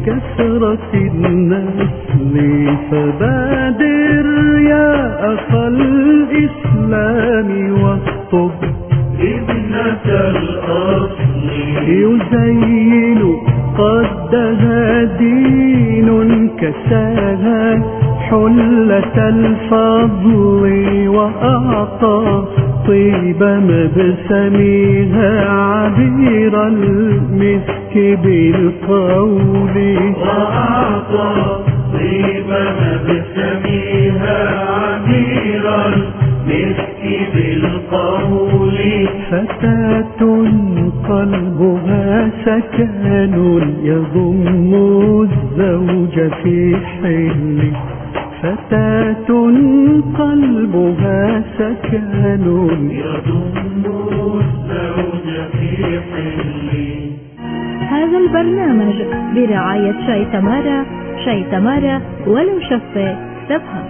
كثرة النسل فبادر يا أخا الإسلام واخطب ابنة الأصل يزين قدها دين كساها حلة الفضل وأعطى طيب مبسمها عبير المسك بالقول وأعطى طيب مبسمها عبير المسك بالقول فتاة قلبها سكن يضم الزوج في حل فتاة قلبها سكن يضم الزوج في حل. هذا البرنامج برعاية شاي تمارا. شاي تمارا ولو شفة سبها.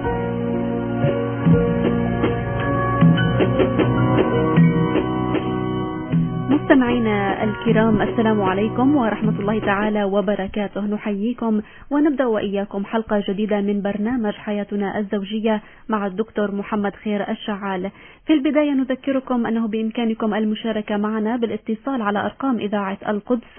مستمعينا الكرام، السلام عليكم ورحمة الله تعالى وبركاته. نحييكم ونبدأ وإياكم حلقة جديدة من برنامج حياتنا الزوجية مع الدكتور محمد خير الشعال. في البداية نذكركم أنه بإمكانكم المشاركة معنا بالاتصال على أرقام إذاعة القدس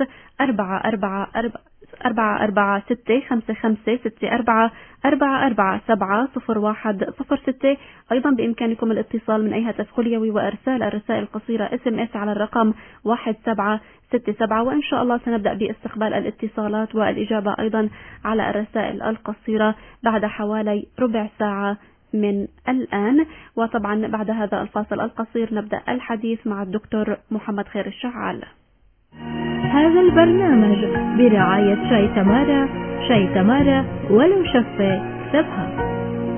446556444740106. أيضا بإمكانكم الاتصال من أي هاتف خليوي وإرسال الرسائل القصيرة SMS على الرقم 1767. وإن شاء الله سنبدأ باستقبال الاتصالات والإجابة أيضا على الرسائل القصيرة بعد حوالي ربع ساعة من الآن. وطبعا بعد هذا الفاصل القصير نبدأ الحديث مع الدكتور محمد خير الشعال. هذا البرنامج برعاية شاي تمارا. شاي تمارا ولو شفة سبها.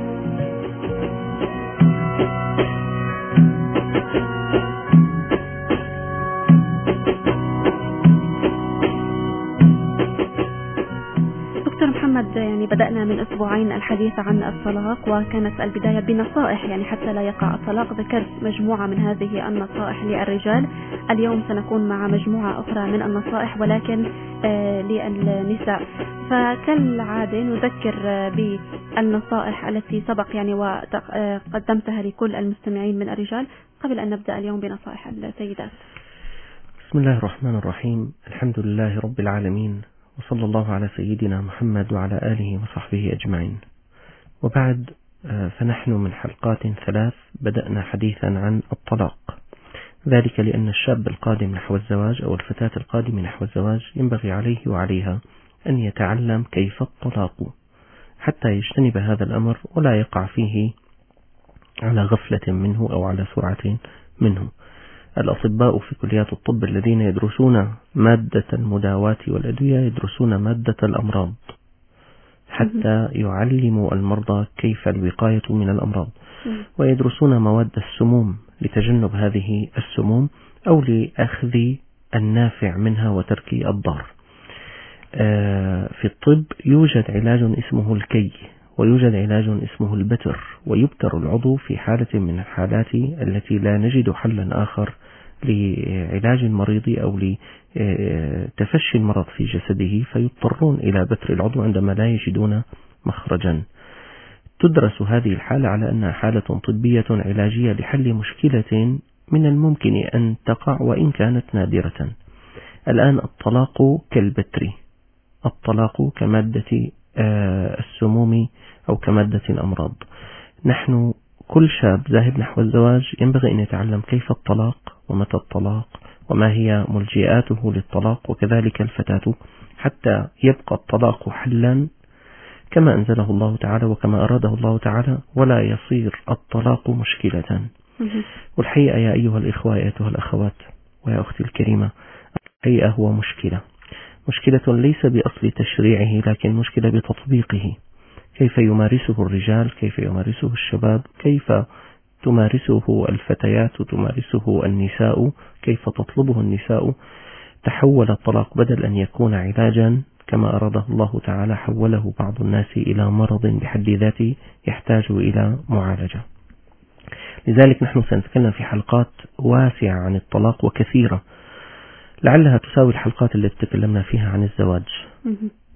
دكتور محمد، يعني بدأنا من أسبوعين الحديث عن الطلاق، وكانت البداية بنصائح يعني حتى لا يقع الطلاق. ذكرت مجموعة من هذه النصائح للرجال. اليوم سنكون مع مجموعة أخرى من النصائح ولكن للنساء. فكالعادة نذكر بالنصائح التي سبق يعني وقدمتها لكل المستمعين من الرجال قبل أن نبدأ اليوم بنصائح السيدات. بسم الله الرحمن الرحيم. الحمد لله رب العالمين، وصلى الله على سيدنا محمد وعلى آله وصحبه أجمعين. وبعد، فنحن من حلقات 3 بدأنا حديثا عن الطلاق، ذلك لأن الشاب القادم نحو الزواج أو الفتاة القادمة نحو الزواج ينبغي عليه وعليها أن يتعلم كيف الطلاق حتى يجتنب هذا الأمر ولا يقع فيه على غفلة منه أو على سرعة منه. الأطباء في كليات الطب الذين يدرسون مادة المداواة والأدوية يدرسون مادة الأمراض حتى يعلموا المرضى كيف الوقاية من الأمراض، ويدرسون مواد السموم لتجنب هذه السموم أو لأخذ النافع منها وترك الضار. في الطب يوجد علاج اسمه الكي، ويوجد علاج اسمه البتر، ويبتر العضو في حالة من الحالات التي لا نجد حلا آخر لعلاج المريض أو لتفشي المرض في جسده، فيضطرون إلى بتر العضو عندما لا يجدون مخرجا. تدرس هذه الحالة على أنها حالة طبية علاجية لحل مشكلة من الممكن أن تقع وإن كانت نادرة. الآن الطلاق كالبتر، الطلاق كمادة السموم أو كمادة الأمراض. نحن كل شاب ذاهب نحو الزواج ينبغي أن يتعلم كيف الطلاق ومتى الطلاق وما هي ملجئاته للطلاق، وكذلك الفتاة، حتى يبقى الطلاق حلا كما أنزله الله تعالى وكما أراده الله تعالى، ولا يصير الطلاق مشكلة. والحقيقة يا أيها الإخوة أيتها الأخوات ويا أختي الكريمة، الحقيقة هو مشكلة ليس بأصل تشريعه، لكن مشكلة بتطبيقه. كيف يمارسه الرجال، كيف يمارسه الشباب، كيف تمارسه الفتيات وتمارسه النساء، كيف تطلبه النساء. تحول الطلاق بدل أن يكون علاجا كما أراده الله تعالى، حوله بعض الناس إلى مرض بحد ذاته يحتاج إلى معالجة. لذلك نحن سنتكلم في حلقات واسعة عن الطلاق وكثيرة، لعلها تساوي الحلقات التي تكلمنا فيها عن الزواج.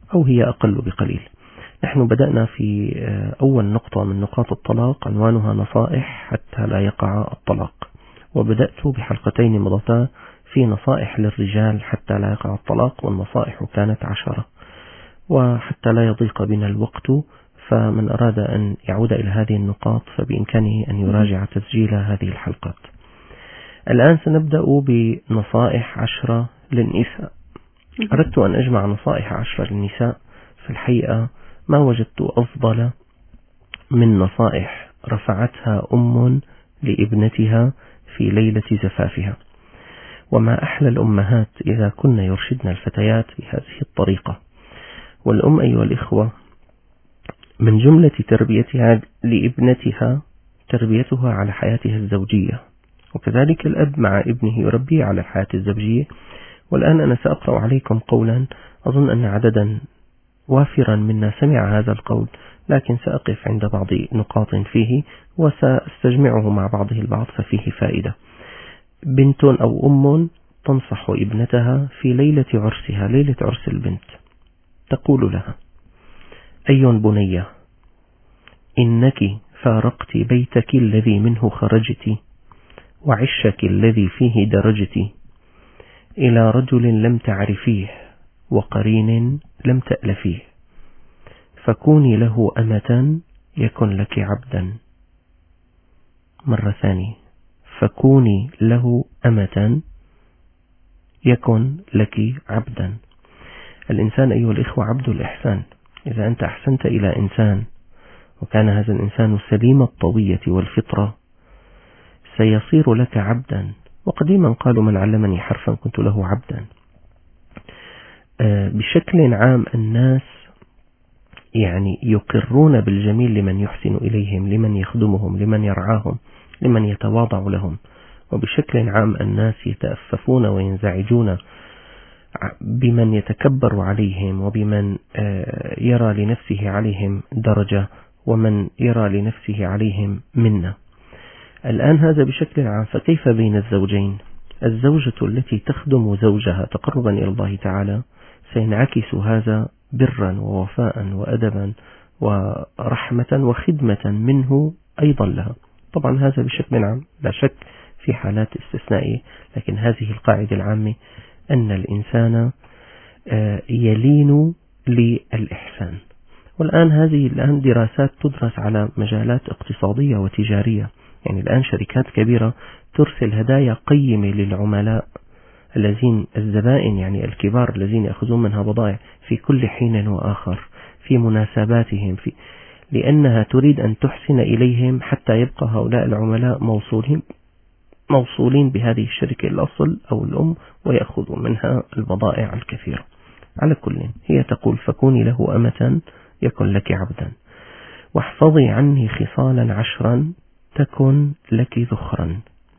أو هي أقل بقليل. نحن بدأنا في أول نقطة من نقاط الطلاق عنوانها نصائح حتى لا يقع الطلاق، وبدأت بحلقتين مضتا في نصائح للرجال حتى لا يقع الطلاق، والنصائح كانت 10. وحتى لا يضيق بنا الوقت، فمن أراد أن يعود إلى هذه النقاط فبإمكانه أن يراجع تسجيل هذه الحلقات. الآن سنبدأ بنصائح 10 للنساء. أردت أن أجمع نصائح 10 للنساء، في الحقيقة ما وجدت أفضل من نصائح رفعتها أم لابنتها في ليلة زفافها. وما أحلى الأمهات إذا كنا يرشدن الفتيات بهذه الطريقة. والأم أيها الإخوة من جملة تربيتها لابنتها تربيتها على حياتها الزوجية، وكذلك الأب مع ابنه يربيه على الحياة الزوجية. والآن أنا سأقرأ عليكم قولا أظن أن عددا وافرا منا سمع هذا القول، لكن سأقف عند بعض نقاط فيه وسأستجمعه مع بعضه البعض ففيه فائدة. بنت أو أم تنصح ابنتها في ليلة عرسها، ليلة عرس البنت، تقول لها: أي بنية، إنك فارقت بيتك الذي منه خرجت، وعشك الذي فيه درجت، إلى رجل لم تعرفيه، وقرين لم تألفيه، فكوني له أمة يكن لك عبدا. مرة ثانية: فكوني له أمة يكن لك عبدا. الإنسان أيها الإخوة عبد الإحسان. إذا أنت أحسنت إلى إنسان وكان هذا الإنسان سليم الطوية والفطرة سيصير لك عبدا. وقديما قالوا: من علمني حرفا كنت له عبدا. بشكل عام الناس يعني يقرون بالجميل لمن يحسن إليهم، لمن يخدمهم، لمن يرعاهم، لمن يتواضع لهم. وبشكل عام الناس يتأففون وينزعجون بمن يتكبر عليهم، وبمن يرى لنفسه عليهم درجة، ومن يرى لنفسه عليهم منة. الآن هذا بشكل عام، فكيف بين الزوجين؟ الزوجة التي تخدم زوجها تقربا إلى الله تعالى سينعكس هذا برا ووفاء وأدبا ورحمة وخدمة منه أيضا لها. طبعا هذا بشكل عام، لا شك في حالات استثنائية، لكن هذه القاعدة العامة أن الإنسان يلين للإحسان. والآن هذه دراسات تدرس على مجالات اقتصادية وتجارية. يعني الآن شركات كبيرة ترسل هدايا قيمة للعملاء الزبائن يعني الكبار الذين يأخذون منها بضائع في كل حين وآخر في مناسباتهم، لأنها تريد أن تحسن إليهم حتى يبقى هؤلاء العملاء موصولين بهذه الشركة الأصل أو الأم ويأخذوا منها البضائع الكثيرة. على كل هي تقول: فكوني له أمة يكن لك عبدا، واحفظي عني خصالا 10 تكن لك ذخرا.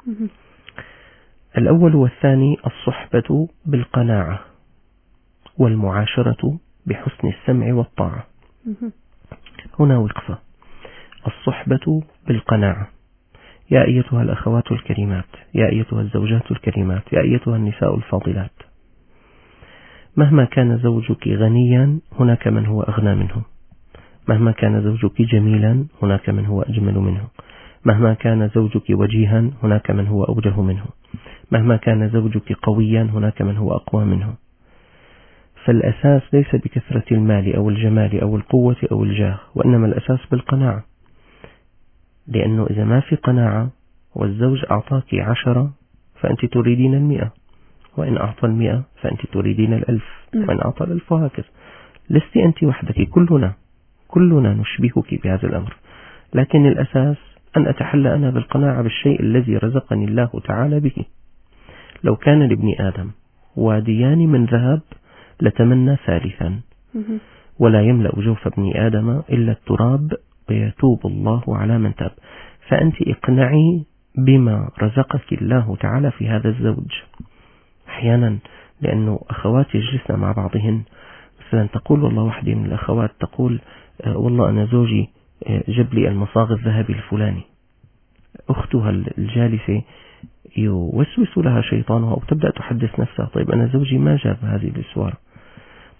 الأول والثاني: الصحبة بالقناعة، والمعاشرة بحسن السمع والطاعة. هنا وقفة. الصحبة بالقناعة. يا أيتها الأخوات الكريمات، يا أيتها الزوجات الكريمات، يا أيتها النساء الفاضلات، مهما كان زوجك غنيا هناك من هو أغنى منه، مهما كان زوجك جميلا هناك من هو أجمل منه، مهما كان زوجك وجيها هناك من هو أوجه منه، مهما كان زوجك قويا هناك من هو أقوى منه. فالأساس ليس بكثرة المال أو الجمال أو القوة أو الجاه، وإنما الأساس بالقناعة. لأنه إذا ما في قناعة والزوج أعطاك 10 فأنت تريدين 100، وإن أعطى 100 فأنت تريدين 1000، وإن أعطى 1000 وهكذا. لست أنت وحدك، كلنا نشبهك بهذا الأمر. لكن الأساس أن أتحلى أنا بالقناعة بالشيء الذي رزقني الله تعالى به. لو كان لابن آدم واديان من ذهب لتمنى ثالثا، ولا يملأ جوف ابن آدم إلا التراب ويتوب الله على من تاب. فأنت اقنعي بما رزقك الله تعالى في هذا الزوج. أحيانا لأنه أخوات يجلسن مع بعضهن، مثلا تقول والله واحدة من الأخوات تقول والله أنا زوجي جاب لي المصاغ الذهبي الفلاني. أختها الجالسة يوسوس لها شيطانها وتبدأ تحدث نفسها: طيب أنا زوجي ما جاب هذه الأسوار.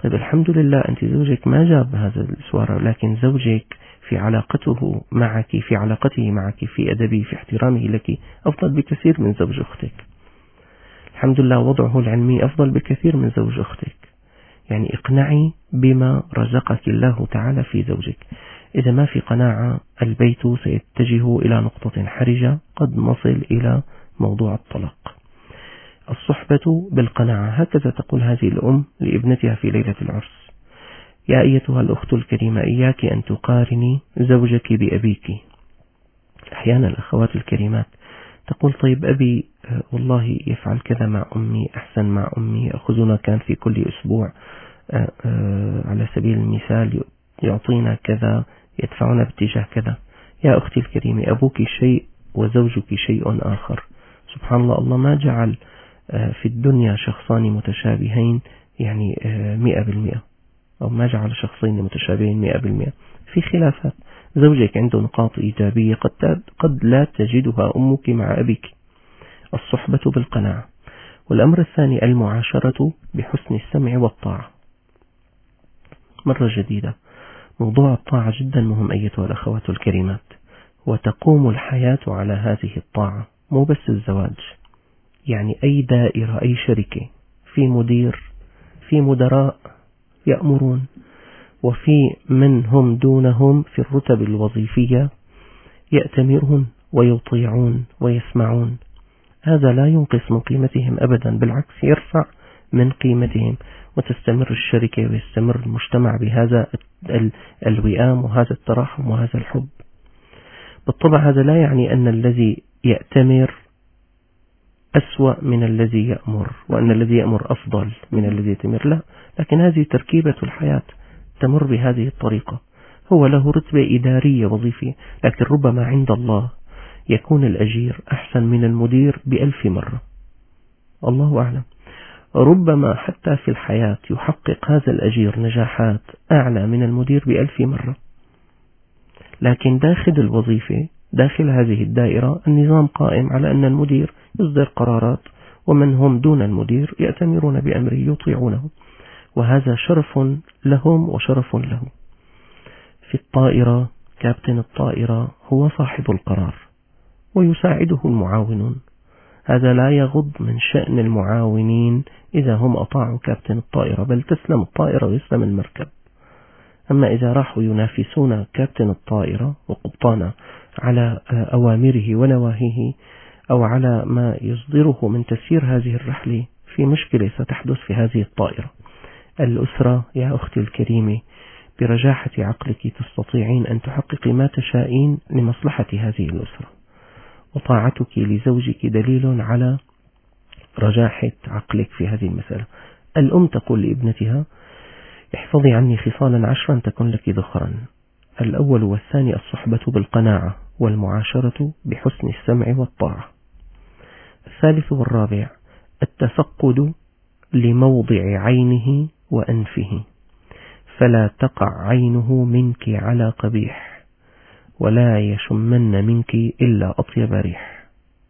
طيب الحمد لله أنت زوجك ما جاب هذا السوارة، لكن زوجك في علاقته معك، في علاقته معك، في أدبه، في احترامه لك أفضل بكثير من زوج أختك. الحمد لله وضعه العلمي أفضل بكثير من زوج أختك. يعني اقنعي بما رزقك الله تعالى في زوجك. إذا ما في قناعة البيت سيتجه إلى نقطة حرجة قد نصل إلى موضوع الطلاق. الصحبة بالقناعة، هكذا تقول هذه الأم لابنتها في ليلة العرس: يا أيتها الأخت الكريمة، إياك أن تقارني زوجك بأبيك. أحيانا الأخوات الكريمات تقول: طيب أبي والله يفعل كذا مع أمي، أحسن مع أمي، يأخذنا كان في كل أسبوع على سبيل المثال يعطينا كذا، يدفعنا باتجاه كذا. يا أختي الكريمة، أبوك شيء وزوجك شيء آخر. سبحان الله، الله ما جعل في الدنيا شخصان متشابهين يعني 100%، أو ما جعل شخصين متشابهين 100%. في خلافات. زوجك عنده نقاط إيجابية قد لا تجدها أمك مع أبيك. الصحبة بالقناعة. والأمر الثاني المعاشرة بحسن السمع والطاعة. مرة جديدة، موضوع الطاعة جدا مهم أيتها الأخوات الكريمات، وتقوم الحياة على هذه الطاعة، مو بس الزواج. يعني أي دائرة، أي شركة، في مدير، في مدراء يأمرون، وفي من هم دونهم في الرتب الوظيفية يأتمرون ويطيعون ويسمعون. هذا لا ينقص من قيمتهم أبدا، بالعكس يرفع من قيمتهم، وتستمر الشركة ويستمر المجتمع بهذا الوئام وهذا التراحم وهذا الحب. بالطبع هذا لا يعني أن الذي يأتمر أسوأ من الذي يأمر، وأن الذي يأمر أفضل من الذي يأتمر، لا، لكن هذه تركيبة الحياة تمر بهذه الطريقة. هو له رتبة إدارية وظيفية، لكن ربما عند الله يكون الأجير أحسن من المدير ب1000 مرة، الله أعلم. ربما حتى في الحياة يحقق هذا الأجير نجاحات أعلى من المدير ب1000 مرة، لكن داخل الوظيفة، داخل هذه الدائرة، النظام قائم على أن المدير يصدر قرارات، ومن هم دون المدير يأتمرون بأمره يطيعونه، وهذا شرف لهم وشرف له. في الطائرة كابتن الطائرة هو صاحب القرار ويساعده المعاونون. هذا لا يغض من شأن المعاونين إذا هم أطاعوا كابتن الطائرة، بل تسلم الطائرة ويسلم المركب. أما إذا راحوا ينافسون كابتن الطائرة وقبطانه على أوامره ونواهيه، أو على ما يصدره من تسيير هذه الرحلة، في مشكلة ستحدث في هذه الطائرة. الأسرة يا أختي الكريمة، برجاحة عقلك تستطيعين أن تحققي ما تشائين لمصلحة هذه الأسرة، وطاعتك لزوجك دليل على رجاحة عقلك في هذه المسألة. الأم تقول لابنتها: احفظي عني خصالا 10 تكن لك ذخرا. الأول والثاني الصحبة بالقناعة، والمعاشرة بحسن السمع والطاعة. الثالث والرابع التفقد لموضع عينه وأنفه، فلا تقع عينه منك على قبيح، ولا يشمن منك إلا أطيب ريح.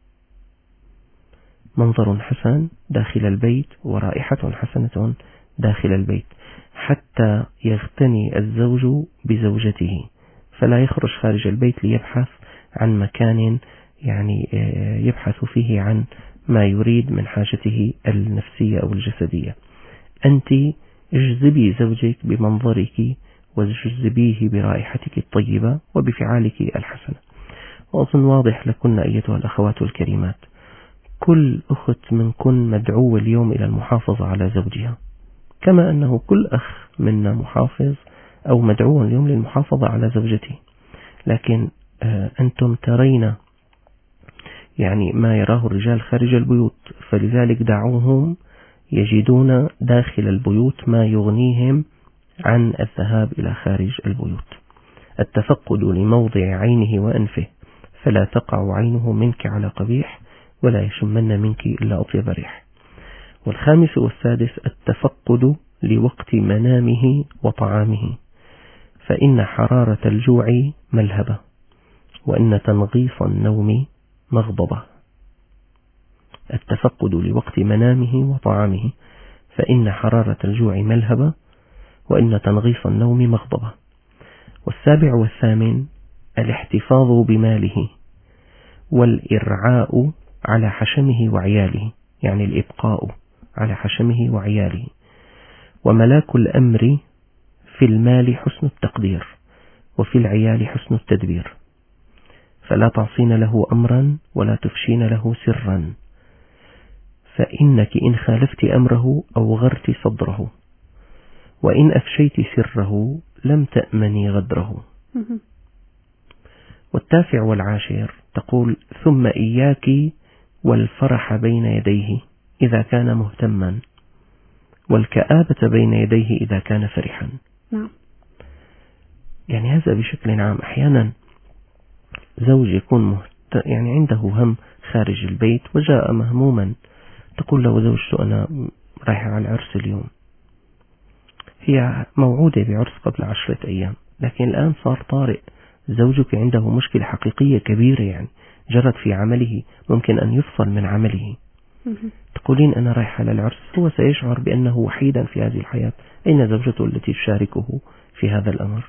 منظر حسن داخل البيت ورائحة حسنة داخل البيت، حتى يغتني الزوج بزوجته، فلا يخرج خارج البيت ليبحث عن مكان يعني يبحث فيه عن ما يريد من حاجته النفسية أو الجسدية. أنت اجذبي زوجك بمنظرك، واجذبيه برائحتك الطيبة وبفعالك الحسنة. وأظن واضح لكن أيتها الأخوات الكريمات، كل أخت منكن مدعو اليوم إلى المحافظة على زوجها، كما أنه كل أخ منا محافظ أو مدعو اليوم للمحافظة على زوجته. لكن أنتم ترين يعني ما يراه الرجال خارج البيوت، فلذلك دعوهم يجدون داخل البيوت ما يغنيهم عن الذهاب إلى خارج البيوت. التفقد لموضع عينه وأنفه، فلا تقع عينه منك على قبيح، ولا يشمن منك إلا أطيب ريح. والخامس والسادس التفقد لوقت منامه وطعامه، فإن حرارة الجوع ملهبة، وإن تنغيص النوم مغضبة. التفقد لوقت منامه وطعامه، فإن حرارة الجوع ملهبة، وإن تنغيص النوم مغضبة. والسابع والثامن الاحتفاظ بماله والإرعاء على حشمه وعياله، يعني الإبقاء على حشمه وعياله. وملاك الأمر في المال حسن التقدير، وفي العيال حسن التدبير، فلا تعصين له أمرا ولا تفشين له سرا، فإنك إن خالفت أمره أوغرت صدره، وإن أفشيت سره لم تأمني غدره. والتاسع والعاشر تقول: ثم إياك والفرح بين يديه إذا كان مهتما، والكآبة بين يديه إذا كان فرحا. يعني هذا بشكل عام. أحيانا زوج يكون يعني عنده هم خارج البيت وجاء مهموما، تقول له زوجته: أنا رايحة على العرس اليوم. هي موعودة بعرس قبل 10 أيام، لكن الآن صار طارئ، زوجك عنده مشكلة حقيقية كبيرة، يعني جرت في عمله، ممكن أن يفصل من عمله. تقولين: أنا رايحة للعرس. هو سيشعر بأنه وحيدا في هذه الحياة، أين زوجته التي تشاركه في هذا الأمر؟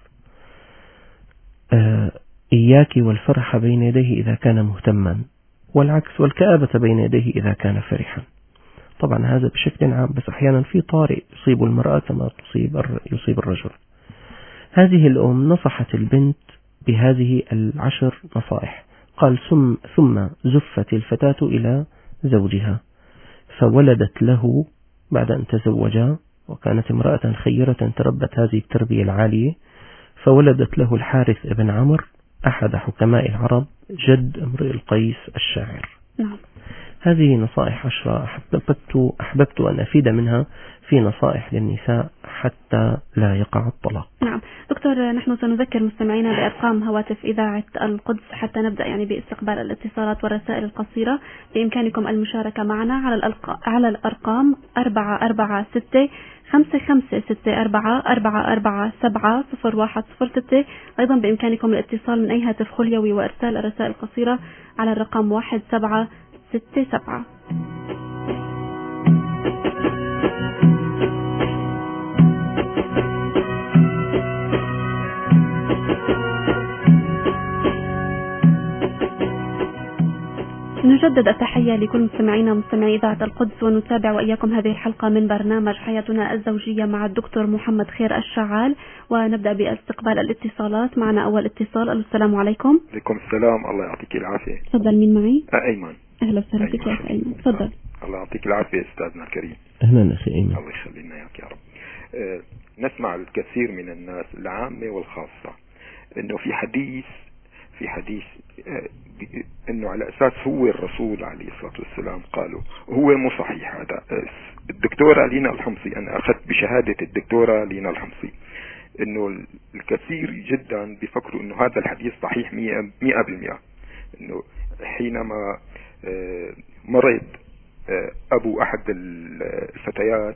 إياك والفرح بين يديه إذا كان مهتما، والعكس، والكآبة بين يديه إذا كان فرحا. طبعا هذا بشكل عام، بس أحيانا في طارئ يصيب المرأة كما يصيب الرجل. هذه الأم نصحت البنت بهذه 10 نصائح. قال: ثم زفت الفتاة إلى زوجها فولدت له بعد أن تزوجا، وكانت امرأة خيرة تربت هذه التربية العالية، فولدت له الحارث ابن عمرو أحد حكماء العرب جد امرئ القيس الشاعر. هذه نصائح 10 أحببت أن أفيد منها في نصائح للنساء حتى لا يقع الطلاق. نعم دكتور، نحن سنذكر مستمعينا بأرقام هواتف إذاعة القدس حتى نبدأ يعني باستقبال الاتصالات والرسائل القصيرة. بإمكانكم المشاركة معنا على الأرقام 446 5564 447 0106. أيضا بإمكانكم الاتصال من أي هاتف خليوي وإرسال الرسائل القصيرة على الرقم 1767. نجدد التحية لكل مستمعينا ومستمعي إذاعة القدس، ونتابع وإياكم هذه الحلقة من برنامج حياتنا الزوجية مع الدكتور محمد خير الشعال، ونبدأ باستقبال الاتصالات. معنا أول اتصال. السلام عليكم. عليكم السلام، الله يعطيك العافية. تفضل، مين معي؟ أيمن. أهلا وسهلا بك يا أيمن، تفضل. الله يعطيك العافية أستاذنا الكريم. أهلا أخي أيمن. الله يخلينا إياك يا رب. نسمع الكثير من الناس العامة والخاصة إنه في حديث انه على اساس هو الرسول عليه الصلاة والسلام قالوا، هو مو صحيح هذا. الدكتورة لينا الحمصي، انا اخذت بشهادة الدكتورة لينا الحمصي، انه الكثير جدا بيفكروا انه هذا الحديث صحيح 100%. انه حينما مرض ابو احد الفتيات،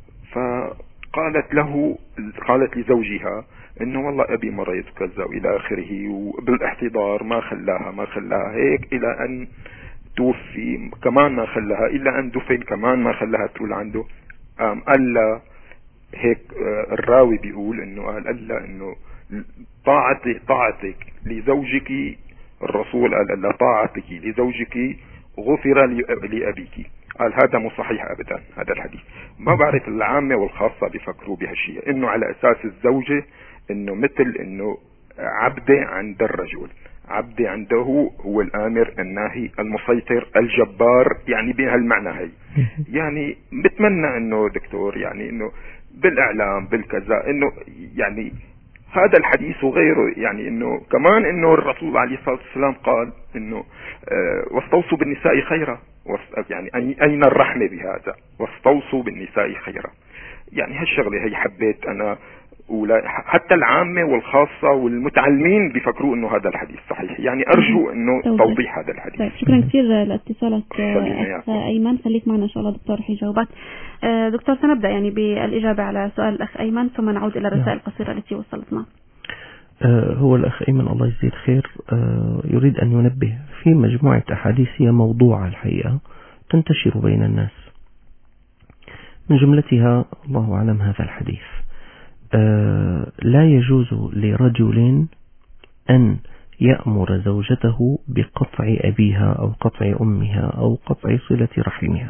قالت لزوجها انه والله ابي مريض كذا والى اخره، وبالاحتضار ما خلاها هيك الى ان توفي، كمان ما خلاها الى ان دفن، كمان ما خلاها تقول عنده. الا هيك الراوي بيقول انه قال الا انه طاعتك لزوجك، الرسول قال الا طاعتك لزوجك غفر لأبيك. قال هذا مو صحيح ابدا هذا الحديث. ما بعرف العامة والخاصة بيفكروا بهالشيء، انه على اساس الزوجة انه مثل انه عبدة عند الرجل، عبدة عنده هو الامر الناهي المسيطر الجبار، يعني بهالمعنى هي. يعني بتمنى انه دكتور يعني انه بالاعلام بالكذا انه يعني هذا الحديث وغيره، يعني انه كمان انه الرسول عليه الصلاة والسلام قال انه واستوصوا بالنساء خيرا، يعني اين الرحمة بهذا؟ واستوصوا بالنساء خيرا. يعني هالشغلة هي حبيت انا حتى العامة والخاصة والمتعلمين بيفكروا انه هذا الحديث صحيح. يعني ارجو انه توضيح هذا الحديث. طيب شكرا كثير لاتصالك ايمن، خليك معنا ان شاء الله دكتور رح يجاوبك. دكتور سنبدأ يعني بالاجابة على سؤال الاخ ايمن، ثم نعود الى الرسائل القصيرة التي وصلتنا. هو الأخ أيمن الله يجزيه خير يريد أن ينبه في مجموعة أحاديث هي موضوعة الحقيقة تنتشر بين الناس، من جملتها الله أعلم هذا الحديث. لا يجوز لرجل أن يأمر زوجته بقطع أبيها أو قطع أمها أو قطع صلة رحمها.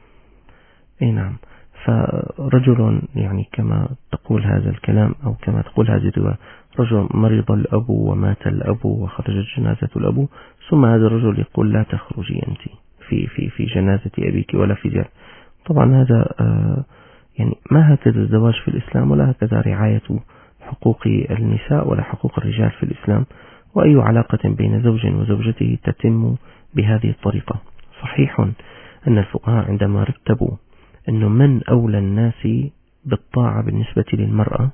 أي نعم. فرجل يعني كما تقول هذا الكلام أو كما تقول هذه الرواية، رجل مرض الأب ومات الأب وخرجت جنازة الأب، ثم هذا الرجل يقول لا تخرجي أنت في جنازة أبيك ولا في جنازة. طبعا هذا يعني ما هكذا الزواج في الإسلام، ولا هكذا رعاية حقوق النساء ولا حقوق الرجال في الإسلام. وأي علاقة بين زوج وزوجته تتم بهذه الطريقة. صحيح أن الفقهاء عندما رتبوا أنه من أولى الناس بالطاعة بالنسبة للمرأة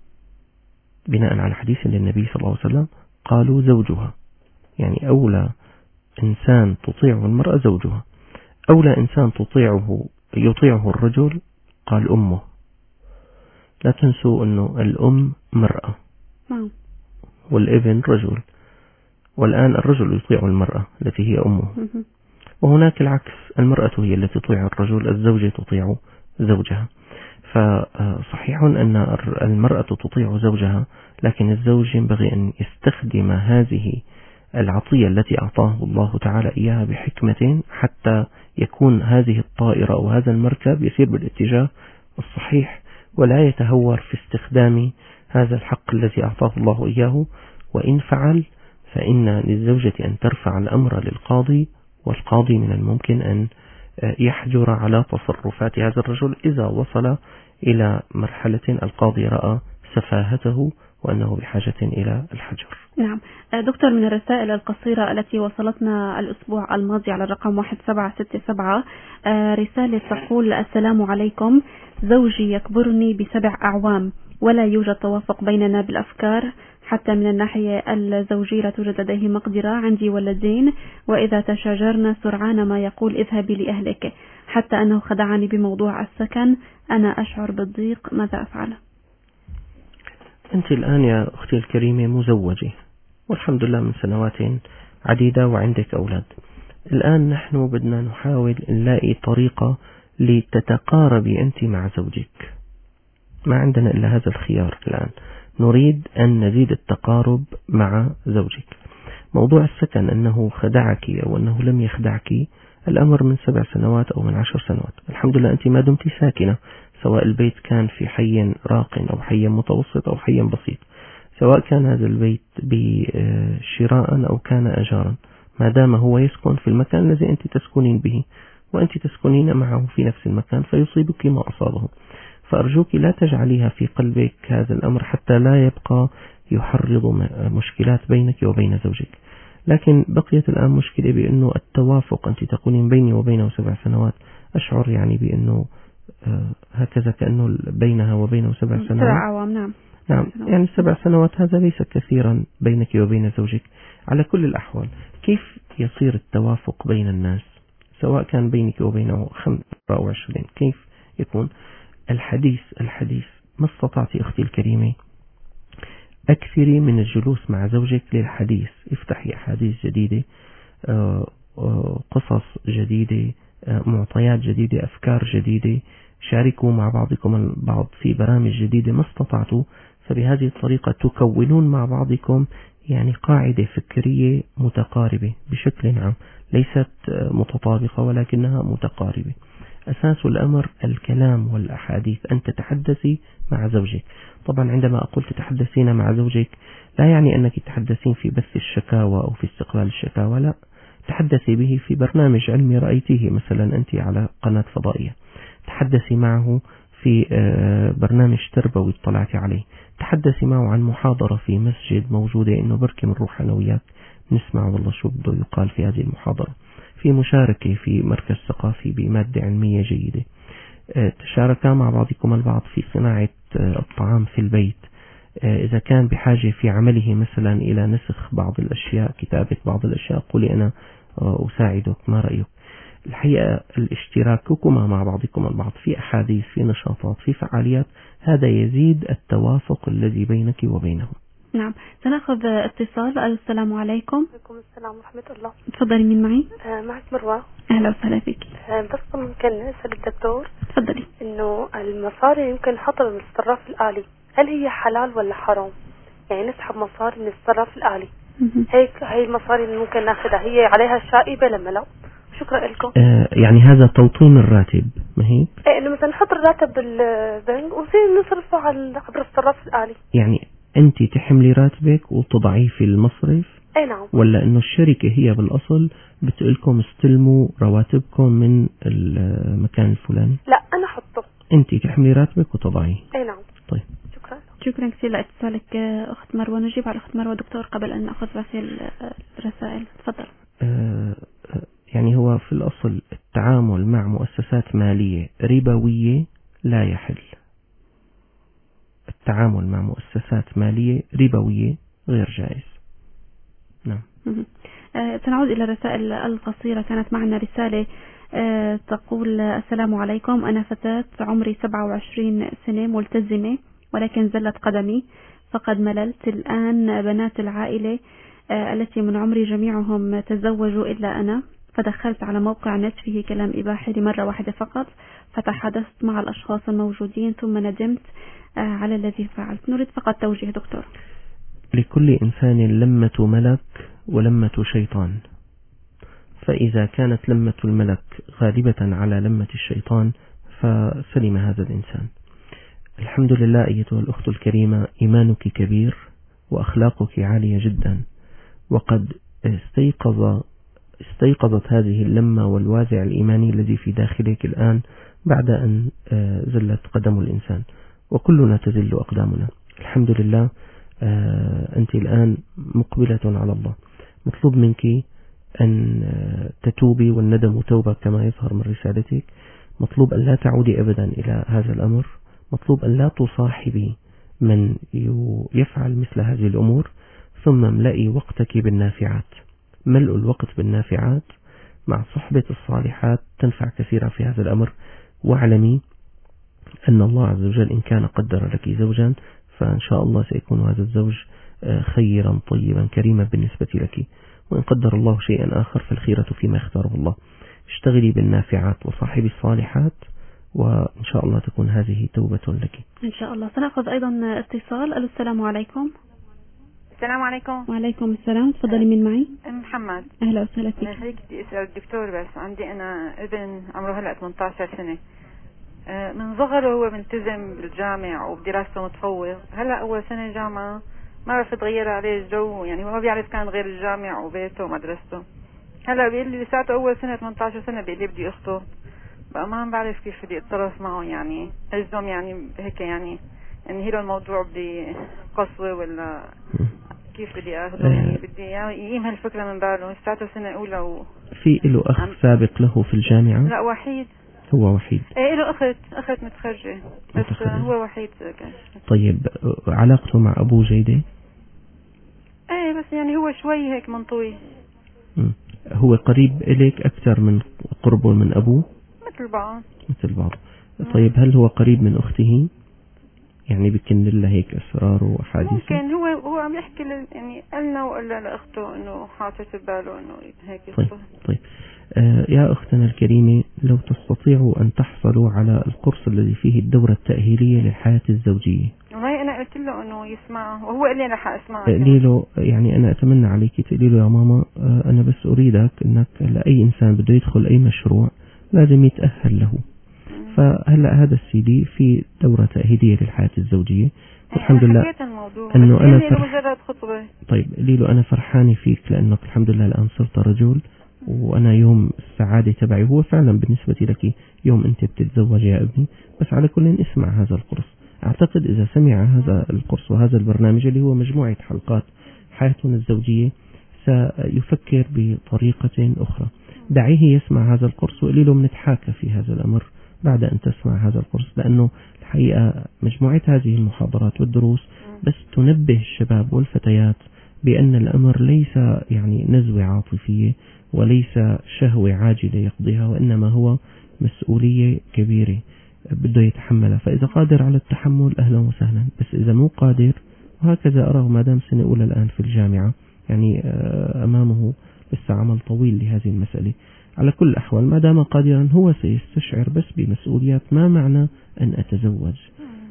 بناء على حديث للنبي صلى الله عليه وسلم قالوا زوجها، يعني أولى إنسان تطيعه المرأة زوجها. أولى إنسان يطيعه الرجل قال أمه. لا تنسوا أنه الأم مرأة والابن رجل، والآن الرجل يطيع المرأة التي هي أمه، وهناك العكس، المرأة هي التي تطيع الرجل، الزوجة تطيع زوجها. فصحيح أن المرأة تطيع زوجها، لكن الزوج ينبغي أن يستخدم هذه العطية التي أعطاه الله تعالى إياها بحكمة، حتى يكون هذه الطائرة أو هذا المركب يسير بالاتجاه الصحيح، ولا يتهور في استخدام هذا الحق الذي أعطاه الله إياه. وإن فعل فإن للزوجة أن ترفع الأمر للقاضي، والقاضي من الممكن أن يحجر على تصرفات هذا الرجل إذا وصل إلى مرحلة القاضي رأى سفاهته وأنه بحاجة إلى الحجر. نعم دكتور، من الرسائل القصيرة التي وصلتنا الأسبوع الماضي على الرقم 1767 رسالة تقول: السلام عليكم، زوجي يكبرني ب7 أعوام ولا يوجد توافق بيننا بالأفكار، حتى من الناحية الزوجية لا توجد لديه مقدرة. عندي ولدين، وإذا تشاجرنا سرعان ما يقول اذهبي لأهلك، حتى أنه خدعني بموضوع السكن. أنا أشعر بالضيق، ماذا أفعل؟ أنت الآن يا أختي الكريمة مزوجة والحمد لله من سنوات عديدة وعندك أولاد. الآن نحن بدنا نحاول نلاقي طريقة لتتقاربي أنت مع زوجك. ما عندنا إلا هذا الخيار الآن. نريد أن نزيد التقارب مع زوجك. موضوع السكن أنه خدعك أو أنه لم يخدعك، الأمر من 7 سنوات أو من 10 سنوات. الحمد لله أنت ما دمت ساكنة، سواء البيت كان في حي راق أو حي متوسط أو حي بسيط، سواء كان هذا البيت بشراء أو كان أجارا، ما دام هو يسكن في المكان الذي أنت تسكنين به وأنت تسكنين معه في نفس المكان فيصيبك ما أصابه. فأرجوك لا تجعليها في قلبك هذا الأمر حتى لا يبقى يحرض مشكلات بينك وبين زوجك. لكن بقيت الآن مشكلة بأنه التوافق، أنت تقولين بيني وبينه 7 سنوات، أشعر يعني بأنه هكذا كأنه بينها وبينه 7 سنوات. 7 أعوام. نعم يعني 7 سنوات هذا ليس كثيرا بينك وبين زوجك. على كل الأحوال كيف يصير التوافق بين الناس، سواء كان بينك وبينه 5 أو 20، كيف يكون الحديث؟ ما استطعتي أختي الكريمة أكثري من الجلوس مع زوجك للحديث، افتحي أحاديث جديدة، قصص جديدة، معطيات جديدة، أفكار جديدة، شاركوا مع بعضكم البعض في برامج جديدة ما استطعتوا. فبهذه الطريقة تكونون مع بعضكم يعني قاعدة فكرية متقاربة بشكل عام، ليست متطابقة ولكنها متقاربة. أساس الأمر الكلام والأحاديث، أن تتحدثي مع زوجك. طبعا عندما أقول تتحدثين مع زوجك لا يعني أنك تتحدثين في بث الشكاوى أو في استقبال الشكاوى، لا، تحدثي به في برنامج علمي رأيتيه مثلا أنت على قناة فضائية، تحدثي معه في برنامج تربوي اطلعتي عليه، تحدثي معه عن محاضرة في مسجد موجودة إنه بركي من روحانويات نسمع والله شو بده يقال في هذه المحاضرة، في مشاركة في مركز ثقافي بمادة علمية جيدة، تشاركا مع بعضكم البعض في صناعة الطعام في البيت، إذا كان بحاجة في عمله مثلا إلى نسخ بعض الأشياء، كتابة بعض الأشياء، قولي أنا أساعدك، ما رأيك؟ الحقيقة الاشتراككما مع بعضكم البعض في أحاديث، في نشاطات، في فعاليات، هذا يزيد التوافق الذي بينك وبينه. نعم سنأخذ اتصال. السلام عليكم. وعليكم السلام ورحمة الله. تفضلي، مين معي؟ معك مروة. أهلا وسهلا فيك. بس ممكن أسأل الدكتور؟ تفضلي. إنه المصاري يمكن نحطها بالصراف الآلي، هل هي حلال ولا حرام؟ يعني نسحب مصاري من الصرف الآلي، هي المصاري اللي ممكن ناخذها هي عليها شائبة لما لا؟ شكرا لكم. يعني هذا توطين الراتب، ما هيك؟ انه مثلا نحط الراتب بالبنك ونصير نصرفه عبر الصرف الآلي. يعني انت تحملي راتبك وتضعيه في المصرف؟ اي نعم. ولا انه الشركة هي بالاصل بتقولكم استلموا رواتبكم من المكان الفلاني؟ لا انا احطه. انت تحملي راتبك وتضعيه. اي نعم. طيب شكرا كثير لاتصالك أخت مروة. نجيب على أخت مروة دكتور قبل أن نأخذ رسائل. تفضل. يعني هو في الأصل التعامل مع مؤسسات مالية ربوية لا يحل. التعامل مع مؤسسات مالية ربوية غير جائز. نعم. سنعود إلى الرسائل القصيرة. كانت معنا رسالة تقول: السلام عليكم، أنا فتاة عمري 27 سنة ملتزمة، ولكن زلت قدمي فقد مللت. الآن بنات العائلة التي من عمري جميعهم تزوجوا إلا أنا، فدخلت على موقع نت فيه كلام إباحي لمرة واحدة فقط، فتحدثت مع الأشخاص الموجودين ثم ندمت على الذي فعلت. نريد فقط توجيه دكتور. لكل إنسان لمة ملك ولمة شيطان، فإذا كانت لمة الملك غالبة على لمة الشيطان فسلم هذا الإنسان. الحمد لله أيتها الأخت الكريمة، إيمانك كبير وأخلاقك عالية جدا، وقد استيقظت هذه اللمة والوازع الإيماني الذي في داخلك الآن بعد أن زلت قدم الإنسان، وكلنا تزل أقدامنا. الحمد لله أنت الآن مقبلة على الله. مطلوب منك أن تتوبي، والندم توبة كما يظهر من رسالتك. مطلوب أن لا تعودي أبدا إلى هذا الأمر. مطلوب أن لا تصاحبي من يفعل مثل هذه الأمور. ثم املئي وقتك بالنافعات. ملء الوقت بالنافعات مع صحبة الصالحات تنفع كثيرا في هذا الأمر. واعلمي أن الله عز وجل إن كان قدر لك زوجا فإن شاء الله سيكون هذا الزوج خيرا طيبا كريما بالنسبة لك، وإن قدر الله شيئا آخر فالخيرة فيما اختاره الله. اشتغلي بالنافعات وصاحبي الصالحات، وإن شاء الله تكون هذه توبة لك إن شاء الله. سنأخذ أيضا اتصال. السلام عليكم. السلام عليكم. وعليكم السلام. تفضلي. من معي؟ محمد. أهلا وسهلا فيك. هيك بدي أسأل الدكتور، بس عندي أنا ابن عمره هلأ 18 سنة، من صغره هو ملتزم بالجامع وبدراسته متفوق. هلأ أول سنة جامعة ما بعرف تغير عليه الجو، يعني هو ما بيعرف كان غير الجامع وبيته ومدرسته. هلأ بيقول لي لساته أول سنة 18 سنة بيقول لي بدي أخطب، بقى ما بعرف كيف بدي أتصرف معه. يعني أجزم يعني هيك يعني هي له الموضوع بدي قسوة ولا كيف بدي أخذه؟ يعني بدي يقيم هالفكرة من باله. لساته سنة أولى في له أخ سابق له في الجامعة؟ لا، وحيد. هو وحيد. ايه له أخت متخرجة، بس هو وحيد كان. طيب علاقته مع أبوه جيدة؟ ايه بس يعني هو شوي هيك منطوي. هو قريب إليك أكثر من قربه من أبوه؟ مثل بعض. طيب هل هو قريب من أخته؟ يعني بكن لها هيك أسرار وأحاديث؟ ممكن هو عم يحكي يعني قالنا وقال لأخته إنه حاطط بباله إنه هيك. طيب يا أختنا الكريمة، لو تستطيعوا أن تحصلوا على القرص الذي فيه الدورة التأهيلية للحياة الزوجية. والله أنا قلت له إنه يسمعه، وهو قال لي أنا حأسمعه. قلي له يعني أنا أتمنى عليك تقولي له: يا ماما أنا بس أريدك إنك لأي إنسان بده يدخل أي مشروع لازم يتأهل له. فهلا هذا السيدي في دورة تأهيلية للحياة الزوجية، والحمد لله أنه أنا طيب قلي له: أنا فرحانة فيك لأنك الحمد لله الآن صرت رجل، وأنا يوم السعادة تبعي هو فعلا بالنسبة لك يوم أنت بتتزوج يا ابني. بس على كل اسمع هذا القرص. أعتقد إذا سمع هذا القرص وهذا البرنامج اللي هو مجموعة حلقات حياتنا الزوجية سيفكر بطريقة أخرى. دعيه يسمع هذا القرص وقلي له بنتحاكى في هذا الأمر بعد أن تسمع هذا القرص، لأنه الحقيقة مجموعة هذه المحاضرات والدروس بس تنبه الشباب والفتيات بأن الأمر ليس يعني نزوة عاطفية وليس شهوة عاجلة يقضيها، وإنما هو مسؤولية كبيرة بده يتحملها. فإذا قادر على التحمل أهلا وسهلا، بس إذا مو قادر، وهكذا أراه ما دام سنة أولى الآن في الجامعة، يعني أمامه لسه عمل طويل لهذه المسألة. على كل الأحوال ما دام قادرا هو سيستشعر بس بمسؤوليات. ما معنى أن أتزوج؟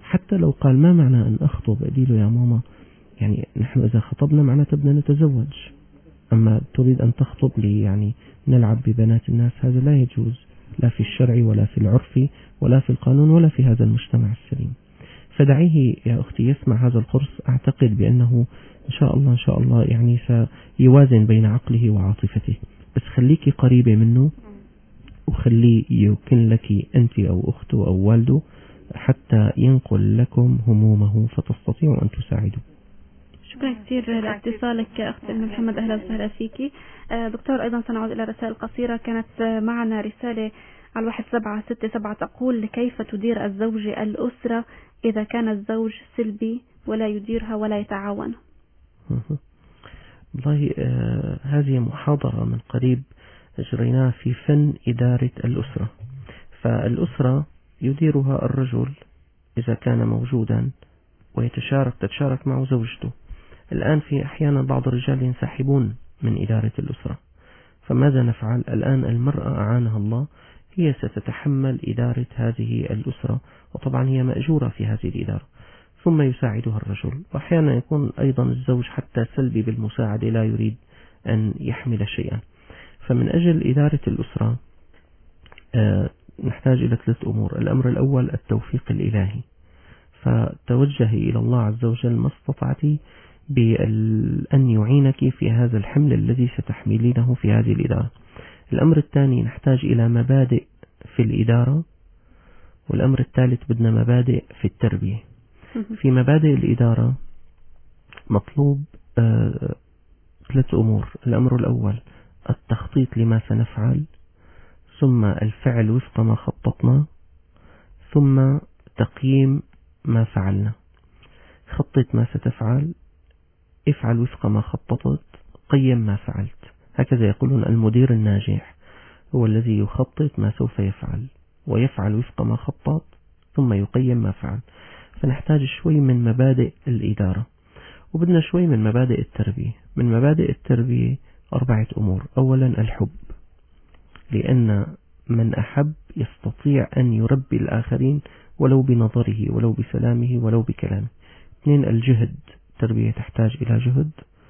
حتى لو قال ما معنى أن أخطب، أديله يا ماما يعني نحن إذا خطبنا معناته بدنا نتزوج، أما تريد أن تخطب لي يعني نلعب ببنات الناس، هذا لا يجوز لا في الشرع ولا في العرف ولا في القانون ولا في هذا المجتمع السليم. فدعيه يا أختي يسمع هذا القرص، أعتقد بأنه إن شاء الله يعني سيوازن بين عقله وعاطفته. بس خليكي قريبة منه وخليه يمكن لك أنت أو أخته أو والده حتى ينقل لكم همومه فتستطيعوا أن تساعدوا. شكرا كثير لاتصالك أخت أم محمد، أهلا وسهلا فيك. دكتور أيضا سنعود إلى رسائل قصيرة. كانت معنا رسالة على 1767 تقول: كيف تدير الزوج الأسرة إذا كان الزوج سلبي ولا يديرها ولا يتعاون؟ والله هذه محاضرة من قريب أجريناها في فن إدارة الأسرة. فالأسرة يديرها الرجل إذا كان موجودا تتشارك معه زوجته. الآن في أحيانا بعض الرجال ينسحبون من إدارة الأسرة، فماذا نفعل؟ الآن المرأة أعانها الله هي ستتحمل إدارة هذه الأسرة، وطبعا هي مأجورة في هذه الإدارة، ثم يساعدها الرجل. وأحيانا يكون أيضا الزوج حتى سلبي بالمساعدة، لا يريد أن يحمل شيئا. فمن أجل إدارة الأسرة نحتاج إلى 3 أمور. الأمر الأول التوفيق الإلهي، فتوجهي إلى الله عز وجل ما استطعتي بأن يعينك في هذا الحمل الذي ستحملينه في هذه الإدارة. الأمر الثاني نحتاج إلى مبادئ في الإدارة، والأمر الثالث بدنا مبادئ في التربية. في مبادئ الإدارة مطلوب 3 أمور. الأمر الأول التخطيط لما سنفعل، ثم الفعل وفق ما خططنا، ثم تقييم ما فعلنا. خطط ما ستفعل، افعل وفق ما خططت، قيم ما فعلت. هكذا يقولون المدير الناجح هو الذي يخطط ما سوف يفعل ويفعل وفق ما خطط ثم يقيم ما فعل. فنحتاج شوي من مبادئ الإدارة، وبدنا شوي من مبادئ التربية. من مبادئ التربية 4 أمور. أولا الحب، لأن من أحب يستطيع أن يربي الآخرين ولو بنظره ولو بسلامه ولو بكلامه. 2 الجهد، التربية تحتاج إلى جهد.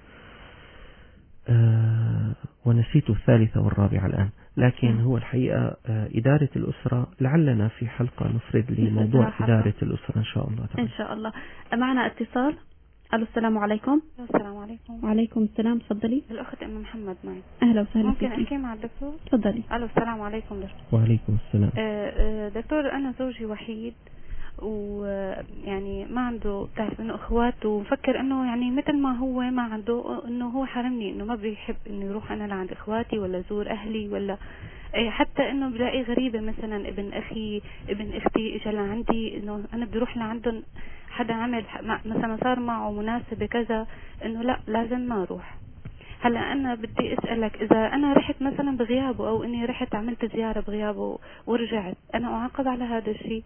ونسيت 3 والرابعة الآن، لكن هو الحقيقة إدارة الأسرة لعلنا في حلقة نفرد لموضوع إدارة الأسرة إن شاء الله تعالى. إن شاء الله. معنا اتصال. ألو، السلام عليكم. السلام عليكم. وعليكم السلام، تفضلي. الأخت أم محمد معي. أهلا وسهلا ممكن فيك. أحكي مع الدكتور؟ تفضلي. ألو، السلام عليكم دكتور. وعليكم السلام. دكتور، أنا زوجي وحيد، ويعني ما عنده، بتعرف انه اخوات، وفكر انه يعني مثل ما هو ما عنده، انه هو حرمني، انه ما بيحب انه يروح انا لعند اخواتي ولا زور اهلي، ولا حتى انه بلاقي غريبة مثلا ابن اخي ابن اختي اجى لعندي، انه انا بدي اروح لعندهم، حدا عمل مثلا صار معه مناسبة كذا، انه لا لازم ما اروح. هلا انا بدي اسالك، اذا انا رحت مثلا بغيابه او اني رحت عملت زيارة بغيابه ورجعت، انا اعاقب على هذا الشيء؟